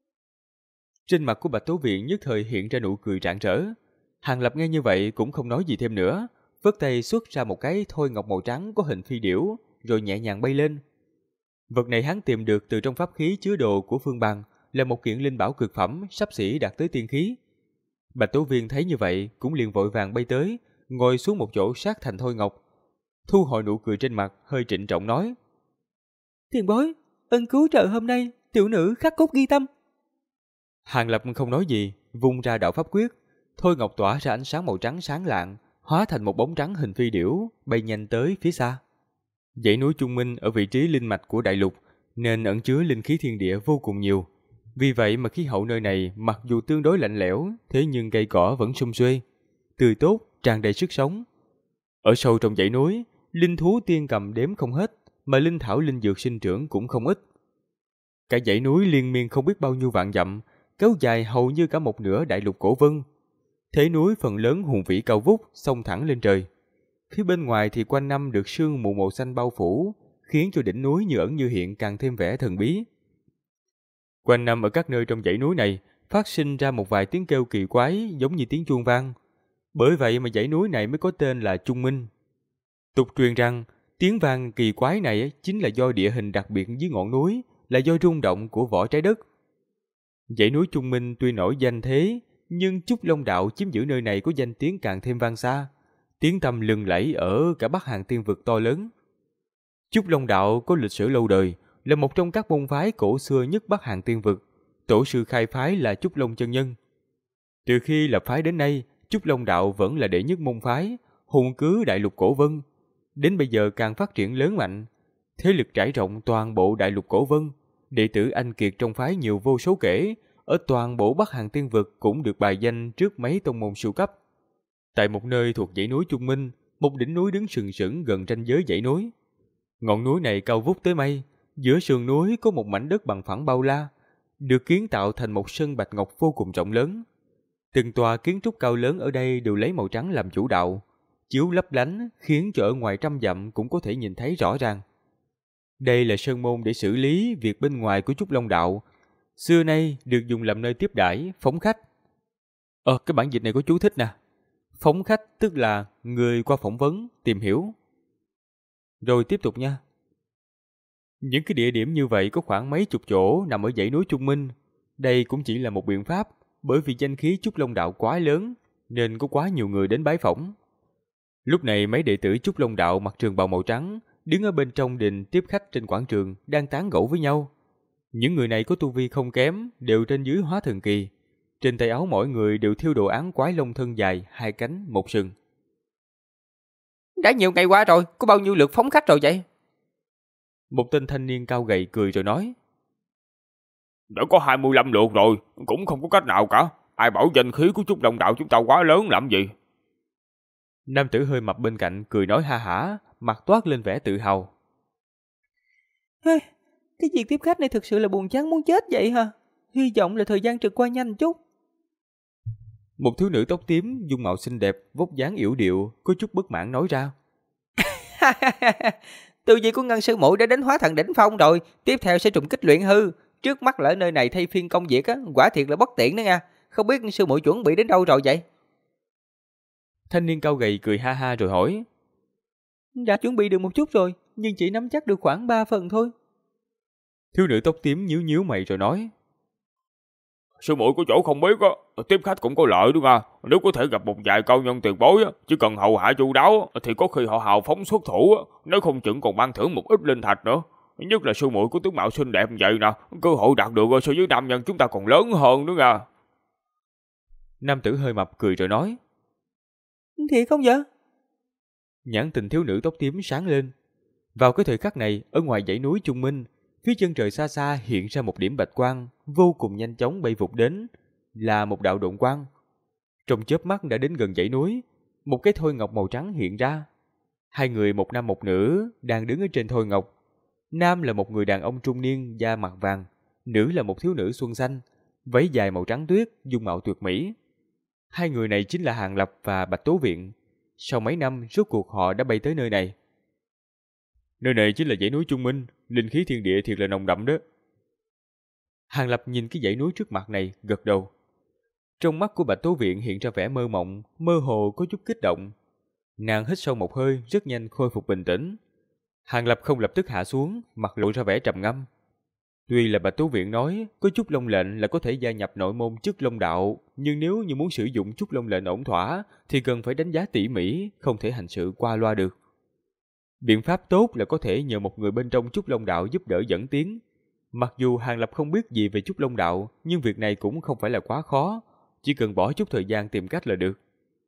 Trên mặt của Bạch Tố Viện nhất thời hiện ra nụ cười rạng rỡ. Hàng Lập nghe như vậy cũng không nói gì thêm nữa, vớt tay xuất ra một cái thoi ngọc màu trắng có hình phi điểu, rồi nhẹ nhàng bay lên. Vật này hắn tìm được từ trong pháp khí chứa đồ của Phương Bằng, là một kiện linh bảo cực phẩm sắp xỉ đạt tới tiên khí. Bạch Tố Viên thấy như vậy cũng liền vội vàng bay tới, ngồi xuống một chỗ sát thành thoi ngọc, thu hồi nụ cười trên mặt, hơi trịnh trọng nói: Tiền bối, ân cứu trợ hôm nay, tiểu nữ khắc cốt ghi tâm. Hàng Lập không nói gì, vung ra đạo pháp quyết, thoi ngọc tỏa ra ánh sáng màu trắng sáng lạng, hóa thành một bóng trắng hình phi điểu, bay nhanh tới phía xa. Dãy núi Trung Minh ở vị trí linh mạch của đại lục, nên ẩn chứa linh khí thiên địa vô cùng nhiều. Vì vậy mà khí hậu nơi này mặc dù tương đối lạnh lẽo, thế nhưng cây cỏ vẫn sum xuê, tươi tốt, tràn đầy sức sống. Ở sâu trong dãy núi, linh thú tiên cầm đếm không hết, mà linh thảo linh dược sinh trưởng cũng không ít. Cả dãy núi liên miên không biết bao nhiêu vạn dặm, kéo dài hầu như cả một nửa đại lục cổ vân. Thế núi phần lớn hùng vĩ cao vút, xông thẳng lên trời. Phía bên ngoài thì quanh năm được sương mù màu xanh bao phủ, khiến cho đỉnh núi như ẩn như hiện càng thêm vẻ thần bí. Quanh năm ở các nơi trong dãy núi này phát sinh ra một vài tiếng kêu kỳ quái giống như tiếng chuông vang. Bởi vậy mà dãy núi này mới có tên là Trung Minh. Tục truyền rằng tiếng vang kỳ quái này chính là do địa hình đặc biệt dưới ngọn núi, là do rung động của vỏ trái đất. Dãy núi Trung Minh tuy nổi danh thế, nhưng Trúc Long Đạo chiếm giữ nơi này có danh tiếng càng thêm vang xa, tiếng tăm lừng lẫy ở cả Bắc Hàng Tiên Vực to lớn. Trúc Long Đạo có lịch sử lâu đời, là một trong các môn phái cổ xưa nhất Bắc Hàng Tiên Vực. Tổ sư khai phái là Trúc Long chân nhân. Từ khi lập phái đến nay, Trúc Long Đạo vẫn là đệ nhất môn phái, hùng cứ đại lục Cổ Vân. Đến bây giờ càng phát triển lớn mạnh, thế lực trải rộng toàn bộ đại lục Cổ Vân. Đệ tử anh kiệt trong phái nhiều vô số kể, ở toàn bộ Bắc Hàng Tiên Vực cũng được bài danh trước mấy tông môn siêu cấp. Tại một nơi thuộc dãy núi Trung Minh, một đỉnh núi đứng sừng sững gần ranh giới dãy núi. Ngọn núi này cao vút tới mây, giữa sườn núi có một mảnh đất bằng phẳng bao la, được kiến tạo thành một sân bạch ngọc vô cùng rộng lớn. Từng tòa kiến trúc cao lớn ở đây đều lấy màu trắng làm chủ đạo, chiếu lấp lánh khiến cho ở ngoài trăm dặm cũng có thể nhìn thấy rõ ràng. Đây là sơn môn để xử lý việc bên ngoài của Trúc Long Đạo, xưa nay được dùng làm nơi tiếp đãi phóng khách. Cái bản dịch này có chú thích nè. Phóng khách tức là người qua phỏng vấn, tìm hiểu. Rồi tiếp tục nha. Những cái địa điểm như vậy có khoảng mấy chục chỗ nằm ở dãy núi Trung Minh. Đây cũng chỉ là một biện pháp, bởi vì danh khí Trúc Long Đạo quá lớn nên có quá nhiều người đến bái phỏng. Lúc này mấy đệ tử Trúc Long Đạo mặc trường bào màu trắng đứng ở bên trong đình tiếp khách trên quảng trường đang tán gẫu với nhau. Những người này có tu vi không kém, đều trên dưới hóa thần kỳ. Trên tay áo mỗi người đều thêu đồ án quái long thân dài, 2 cánh, 1 sừng. Đã nhiều ngày qua rồi, có bao nhiêu lượt phóng khách rồi vậy? Một tên thanh niên cao gầy cười rồi nói. Đã có 25 lượt rồi, cũng không có cách nào cả. Ai bảo danh khí của Trúc Long Đạo chúng ta quá lớn làm gì? Nam tử hơi mập bên cạnh cười nói ha hả, mặt toát lên vẻ tự hào. Cái việc tiếp khách này thực sự là buồn chán muốn chết vậy hả? Hy vọng là thời gian trôi qua nhanh chút. Một thiếu nữ tóc tím, dung mạo xinh đẹp, vóc dáng yểu điệu, có chút bất mãn nói ra. Tư duy của Ngân sư muội đã đến hóa thần đỉnh phong rồi, tiếp theo sẽ trùng kích luyện hư. Trước mắt là ở nơi này thay phiên công việc á, quả thiệt là bất tiện đó nha. Không biết sư muội chuẩn bị đến đâu rồi vậy? Thanh niên cao gầy cười ha ha rồi hỏi. Đã chuẩn bị được một chút rồi, nhưng chỉ nắm chắc được khoảng 3 phần thôi. Thiếu nữ tóc tím nhíu nhíu mày rồi nói. Sư muội có chỗ không biết á, tiếp khách cũng có lợi đúng không? Nếu có thể gặp một vài cao nhân tiền bối á, chỉ cần hầu hạ chu đáo thì có khi họ hào phóng xuất thủ á, nếu không chừng còn ban thưởng một ít linh thạch nữa. Nhất là sư muội có tướng mạo xinh đẹp như vậy nè, cơ hội đạt được so với nam nhân chúng ta còn lớn hơn nữa nha. Nam tử hơi mập cười rồi nói. Thiệt không vậy? Nhãn tình thiếu nữ tóc tím sáng lên. Vào cái thời khắc này, ở ngoài dãy núi Trung Minh, phía chân trời xa xa hiện ra một điểm bạch quang vô cùng nhanh chóng bay vụt đến, là một đạo độn quang. Trong chớp mắt đã đến gần dãy núi, một cái thoi ngọc màu trắng hiện ra. 2 người một nam một nữ đang đứng ở trên thoi ngọc. Nam là một người đàn ông trung niên da mặt vàng, nữ là một thiếu nữ xuân xanh, váy dài màu trắng tuyết, dung mạo tuyệt mỹ. 2 người này chính là Hàn Lập và Bạch Tố Viện. Sau mấy năm, rốt cuộc họ đã bay tới nơi này. Nơi này chính là dãy núi Trung Minh, linh khí thiên địa thiệt là nồng đậm đó. Hàn Lập nhìn cái dãy núi trước mặt này, gật đầu. Trong mắt của Bạch Tố Viện hiện ra vẻ mơ mộng, mơ hồ có chút kích động. Nàng hít sâu một hơi, rất nhanh khôi phục bình tĩnh. Hàn Lập không lập tức hạ xuống, mặt lộ ra vẻ trầm ngâm. Tuy là Bạch Tố Viện nói, có chút long lệnh là có thể gia nhập nội môn chức long đạo, nhưng nếu như muốn sử dụng chút long lệnh ổn thỏa, thì cần phải đánh giá tỉ mỉ, không thể hành sự qua loa được. Biện pháp tốt là có thể nhờ một người bên trong Trúc Long Đạo giúp đỡ dẫn tiến. Mặc dù Hàn Lập không biết gì về Trúc Long Đạo, nhưng việc này cũng không phải là quá khó, chỉ cần bỏ chút thời gian tìm cách là được.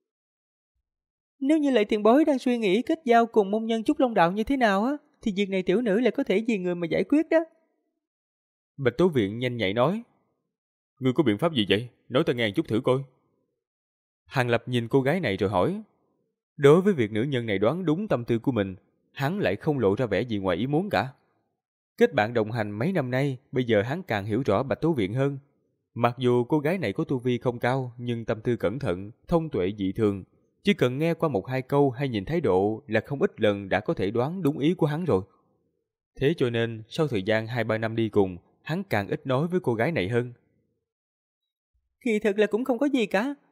Nếu như Lệ tiền bối đang suy nghĩ kết giao cùng môn nhân Trúc Long Đạo như thế nào á, thì việc này tiểu nữ lại có thể vì người mà giải quyết đó. Bạch Tố Viện nhanh nhạy nói. Ngươi có biện pháp gì vậy? Nói ta nghe chút thử coi. Hàn Lập nhìn cô gái này rồi hỏi. Đối với việc nữ nhân này đoán đúng tâm tư của mình, hắn lại không lộ ra vẻ gì ngoài ý muốn cả. Kết bạn đồng hành mấy năm nay, bây giờ hắn càng hiểu rõ Bạch Tố Viện hơn. Mặc dù cô gái này có tu vi không cao, nhưng tâm tư cẩn thận, thông tuệ dị thường. Chỉ cần nghe qua 1-2 câu hay nhìn thái độ là không ít lần đã có thể đoán đúng ý của hắn rồi. Thế cho nên, sau thời gian 2-3 năm đi cùng, hắn càng ít nói với cô gái này hơn. Kỳ thực là cũng không có gì cả.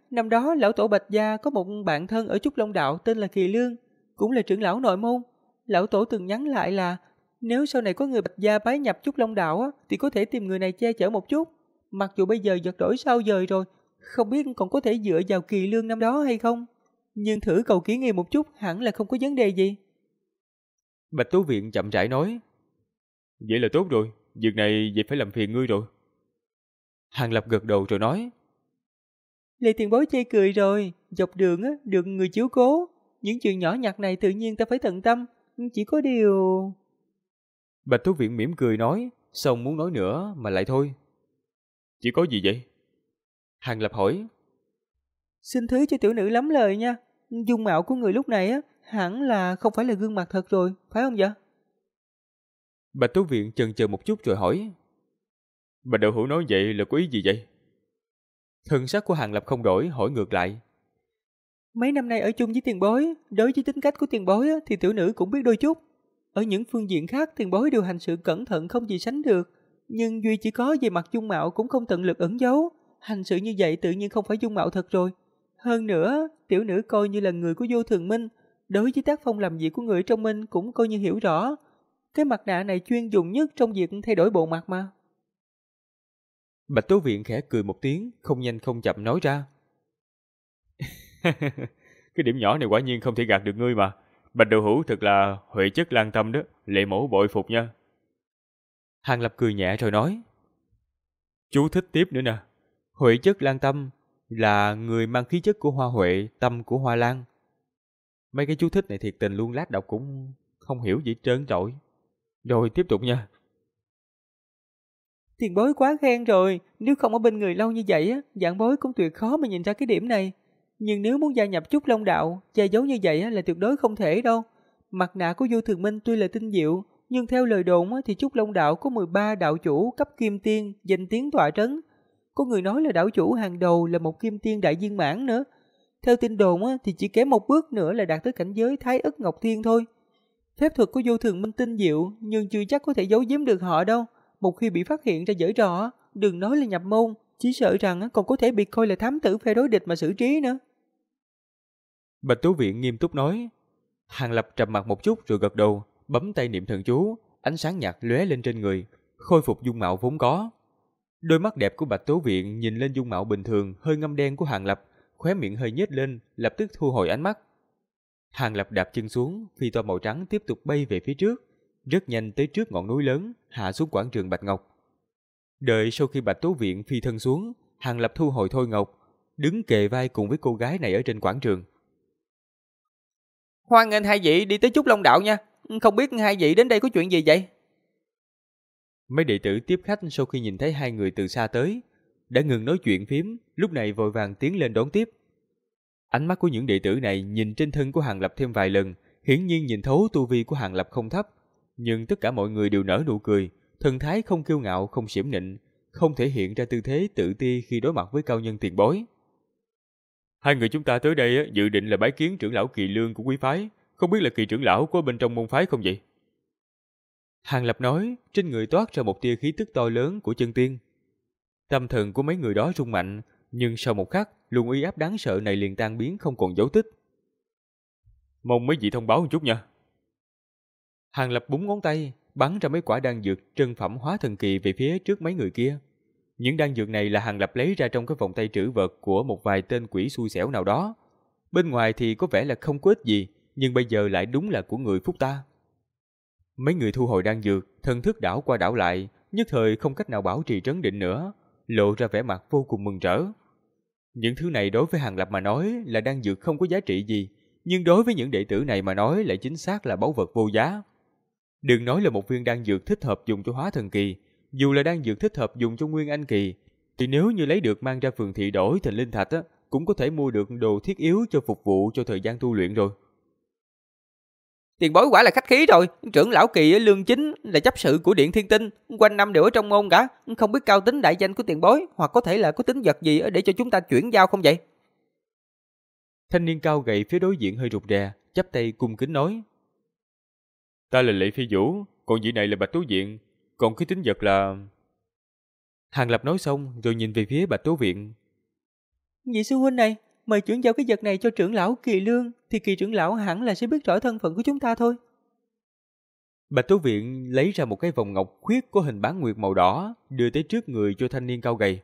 năm đó lão tổ Bạch Gia có một bạn thân ở Trúc Long Đạo tên là Kỳ Lương, cũng là trưởng lão nội môn. Lão tổ từng nhắn lại là nếu sau này có người Bạch Gia bái nhập Trúc Long Đạo á, thì có thể tìm người này che chở một chút. Mặc dù bây giờ giật đổi sao dời rồi, không biết còn có thể dựa vào Kỳ Lương năm đó hay không. Nhưng thử cầu kiến nghị một chút hẳn là không có vấn đề gì. Bạch Tú Viện chậm rãi nói. Vậy là tốt rồi, việc này vậy phải làm phiền ngươi rồi. Hàng Lập gật đầu rồi nói. Lê tiền bối chê cười rồi, dọc đường á, được người chiếu cố. Những chuyện nhỏ nhặt này tự nhiên ta phải tận tâm, chỉ có điều... Bạch Tú Viện mỉm cười nói, xong muốn nói nữa mà lại thôi. Chỉ có gì vậy? Hàng Lập hỏi. Xin thứ cho tiểu nữ lắm lời nha. Dung mạo của người lúc này á, hẳn là không phải là gương mặt thật rồi, phải không vậy? Bạch Tú Viện chần chờ một chút rồi hỏi. Bạch đạo hữu nói vậy là có ý gì vậy? Thần sắc của Hàng Lập không đổi, hỏi ngược lại. Mấy năm nay ở chung với tiền bối, đối với tính cách của tiền bối á, thì tiểu nữ cũng biết đôi chút. Ở những phương diện khác tiền bối đều hành sự cẩn thận không gì sánh được. Nhưng duy chỉ có về mặt dung mạo cũng không tận lực ẩn giấu. Hành sự như vậy tự nhiên không phải dung mạo thật rồi. Hơn nữa, tiểu nữ coi như là người của Vô Thường Minh. Đối với tác phong làm việc của người trong Minh cũng coi như hiểu rõ. Cái mặt nạ này chuyên dùng nhất trong việc thay đổi bộ mặt mà. Bạch Tố Viện khẽ cười một tiếng, không nhanh không chậm nói ra. Cái điểm nhỏ này quả nhiên không thể gạt được ngươi mà. Bạch đạo hữu thật là huệ chất lan tâm đó, lệ mẫu bội phục nha. Hàng Lập cười nhẹ rồi nói. Chú thích tiếp nữa nè. Huệ chất lan tâm là người mang khí chất của hoa huệ, tâm của hoa lan. Mấy cái chú thích này thiệt tình luôn lát đọc cũng không hiểu gì trơn trọi. Rồi tiếp tục nha. Tiền bối quá khen rồi, nếu không ở bên người lâu như vậy á, dạng bối cũng tuyệt khó mà nhìn ra cái điểm này. Nhưng nếu muốn gia nhập Trúc Long Đạo, che giấu như vậy á, là tuyệt đối không thể đâu. Mặt nạ của Vô Thường Minh tuy là tinh diệu, nhưng theo lời đồn á, thì Trúc Long Đạo có 13 đạo chủ cấp kim tiên, danh tiếng tọa trấn. Có người nói là đạo chủ hàng đầu là một kim tiên đại viên mãn nữa. Theo tin đồn á, thì chỉ kém một bước nữa là đạt tới cảnh giới Thái Ức Ngọc Thiên thôi. Phép thuật của Vô Thường Minh tinh diệu, nhưng chưa chắc có thể giấu giếm được họ đâu. Một khi bị phát hiện ra giở trò, đừng nói là nhập môn, chỉ sợ rằng còn có thể bị coi là thám tử phe đối địch mà xử trí nữa. Bạch Tú Viện nghiêm túc nói. Hàng Lập trầm mặt một chút rồi gật đầu, bấm tay niệm thần chú, ánh sáng nhạt lóe lên trên người, khôi phục dung mạo vốn có. Đôi mắt đẹp của Bạch Tú Viện nhìn lên dung mạo bình thường hơi ngăm đen của Hàng Lập, khóe miệng hơi nhếch lên, lập tức thu hồi ánh mắt. Hàng Lập đạp chân xuống, phi toa màu trắng tiếp tục bay về phía trước, rất nhanh tới trước ngọn núi lớn, hạ xuống quảng trường Bạch Ngọc. Đợi sau khi Bạch Tú Viện phi thân xuống, Hàng Lập thu hồi Thôi Ngọc, đứng kề vai cùng với cô gái này ở trên quảng trường. Hoan nghênh hai vị đi tới Trúc Long Đạo nha, không biết hai vị đến đây có chuyện gì vậy? Mấy đệ tử tiếp khách sau khi nhìn thấy hai người từ xa tới, đã ngừng nói chuyện phím, lúc này vội vàng tiến lên đón tiếp. Ánh mắt của những đệ tử này nhìn trên thân của Hàng Lập thêm vài lần, hiển nhiên nhìn thấu tu vi của Hàng Lập không thấp, nhưng tất cả mọi người đều nở nụ cười, thần thái không kiêu ngạo, không xiểm nịnh, không thể hiện ra tư thế tự ti khi đối mặt với cao nhân tiền bối. Hai người chúng ta tới đây dự định là bái kiến trưởng lão Kỳ Lương của quý phái, không biết là Kỳ trưởng lão có bên trong môn phái không vậy? Hàng Lập nói, trên người toát ra một tia khí tức to lớn của chân tiên. Tâm thần của mấy người đó rung mạnh, nhưng sau một khắc, luồng uy áp đáng sợ này liền tan biến không còn dấu tích. Mong mấy vị thông báo một chút nha. Hàng Lập búng ngón tay, bắn ra mấy quả đan dược trân phẩm hóa thần kỳ về phía trước mấy người kia. Những đan dược này là Hàng Lập lấy ra trong cái vòng tay trữ vật của một vài tên quỷ xui xẻo nào đó. Bên ngoài thì có vẻ là không có ích gì, nhưng bây giờ lại đúng là của người phúc ta. Mấy người thu hồi đan dược, thần thức đảo qua đảo lại, nhất thời không cách nào bảo trì trấn định nữa, lộ ra vẻ mặt vô cùng mừng rỡ. Những thứ này đối với Hàng Lập mà nói là đan dược không có giá trị gì, nhưng đối với những đệ tử này mà nói lại chính xác là báu vật vô giá. Đừng nói là một viên đan dược thích hợp dùng cho hóa thần kỳ, dù là đan dược thích hợp dùng cho nguyên anh kỳ, thì nếu như lấy được mang ra phường thị đổi thành linh thạch cũng có thể mua được đồ thiết yếu cho phục vụ cho thời gian tu luyện rồi. Tiền bối quả là khách khí rồi, trưởng lão Kỳ Lương chính là chấp sự của Điện Thiên Tinh, quanh năm đều ở trong môn cả, không biết cao tính đại danh của tiền bối, hoặc có thể là có tính vật gì để cho chúng ta chuyển giao không vậy? Thanh niên cao gầy phía đối diện hơi rụt rè, chắp tay cung kính nói. Ta là Lệ Phi Vũ, còn vị này là Bạch Tú Viện, còn cái tính vật là... Hàng Lập nói xong rồi nhìn về phía Bạch Tú Viện. Vị sư huynh này, mời chuyển giao cái vật này cho trưởng lão Kỳ Lương, thì Kỳ trưởng lão hẳn là sẽ biết rõ thân phận của chúng ta thôi. Bạch Tú Viện lấy ra một cái vòng ngọc khuyết có hình bán nguyệt màu đỏ, đưa tới trước người cho thanh niên cao gầy.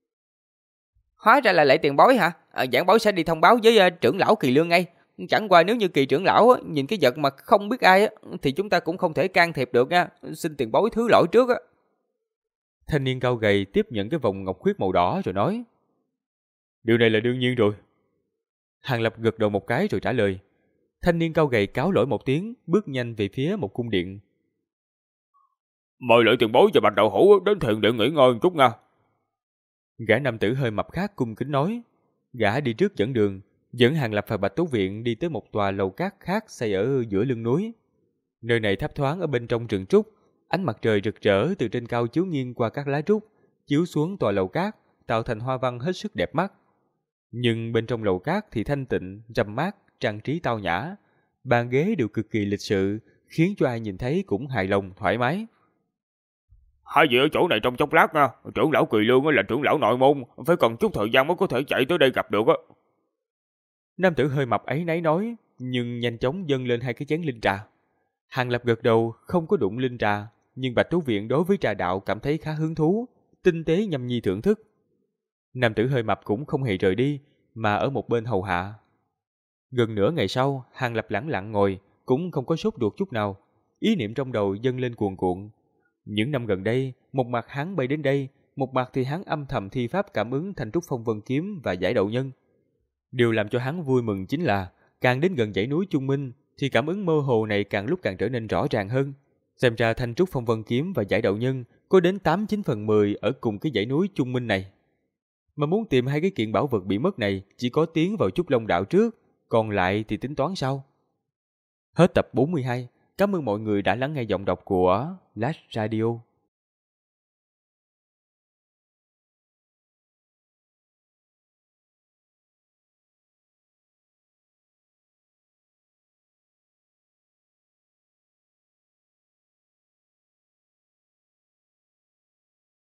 Hóa ra là lễ tiền bối hả? Giảng bối sẽ đi thông báo với trưởng lão Kỳ Lương ngay. Chẳng qua nếu như Kỳ trưởng lão nhìn cái vật mà không biết ai thì chúng ta cũng không thể can thiệp được nha. Xin tiền bối thứ lỗi trước á. Thanh niên cao gầy tiếp nhận cái vòng ngọc khuyết màu đỏ rồi nói. Điều này là đương nhiên rồi. Hàng Lập gật đầu một cái rồi trả lời. Thanh niên cao gầy cáo lỗi một tiếng, bước nhanh về phía một cung điện. Mời lễ tiền bối và Bạch đạo hữu đến thiền điện nghỉ ngơi một chút nha. Gã nam tử hơi mập khác cung kính nói. Gã đi trước dẫn đường, dẫn Hàng Lập và Bạch Tú Viện đi tới một tòa lầu cát khác xây ở giữa lưng núi. Nơi này thấp thoáng ở bên trong rừng trúc, ánh mặt trời rực rỡ từ trên cao chiếu nghiêng qua các lá trúc, chiếu xuống tòa lầu cát, tạo thành hoa văn hết sức đẹp mắt. Nhưng bên trong lầu cát thì thanh tịnh, râm mát, trang trí tao nhã, bàn ghế đều cực kỳ lịch sự, khiến cho ai nhìn thấy cũng hài lòng, thoải mái. Hai vị ở chỗ này trong chốc lát nha, trưởng lão Kỳ Lương là trưởng lão nội môn, phải cần chút thời gian mới có thể chạy tới đây gặp được á. Nam tử hơi mập ấy náy nói, nhưng nhanh chóng dâng lên hai cái chén linh trà. Hàng Lập gật đầu, không có đụng linh trà, nhưng Bạch Tú Viện đối với trà đạo cảm thấy khá hứng thú, tinh tế nhâm nhi thưởng thức. Nam tử hơi mập cũng không hề rời đi, mà ở một bên hầu hạ. Gần nửa ngày sau, Hàng Lập lẳng lặng ngồi, cũng không có sốt ruột chút nào. Ý niệm trong đầu dâng lên cuồn cuộn. Những năm gần đây, một mặt hắn bay đến đây, một mặt thì hắn âm thầm thi pháp cảm ứng Thanh Trúc Phong Vân Kiếm và Giải Đậu Nhân. Điều làm cho hắn vui mừng chính là, càng đến gần dãy núi Trung Minh, thì cảm ứng mơ hồ này càng lúc càng trở nên rõ ràng hơn. Xem ra Thanh Trúc Phong Vân Kiếm và Giải Đậu Nhân có đến 89/10 ở cùng cái dãy núi Trung Minh này. Mà muốn tìm hai cái kiện bảo vật bị mất này, chỉ có tiến vào Trúc Long Đạo trước, còn lại thì tính toán sau. Hết tập 42. Cảm ơn mọi người đã lắng nghe giọng đọc của Last Radio.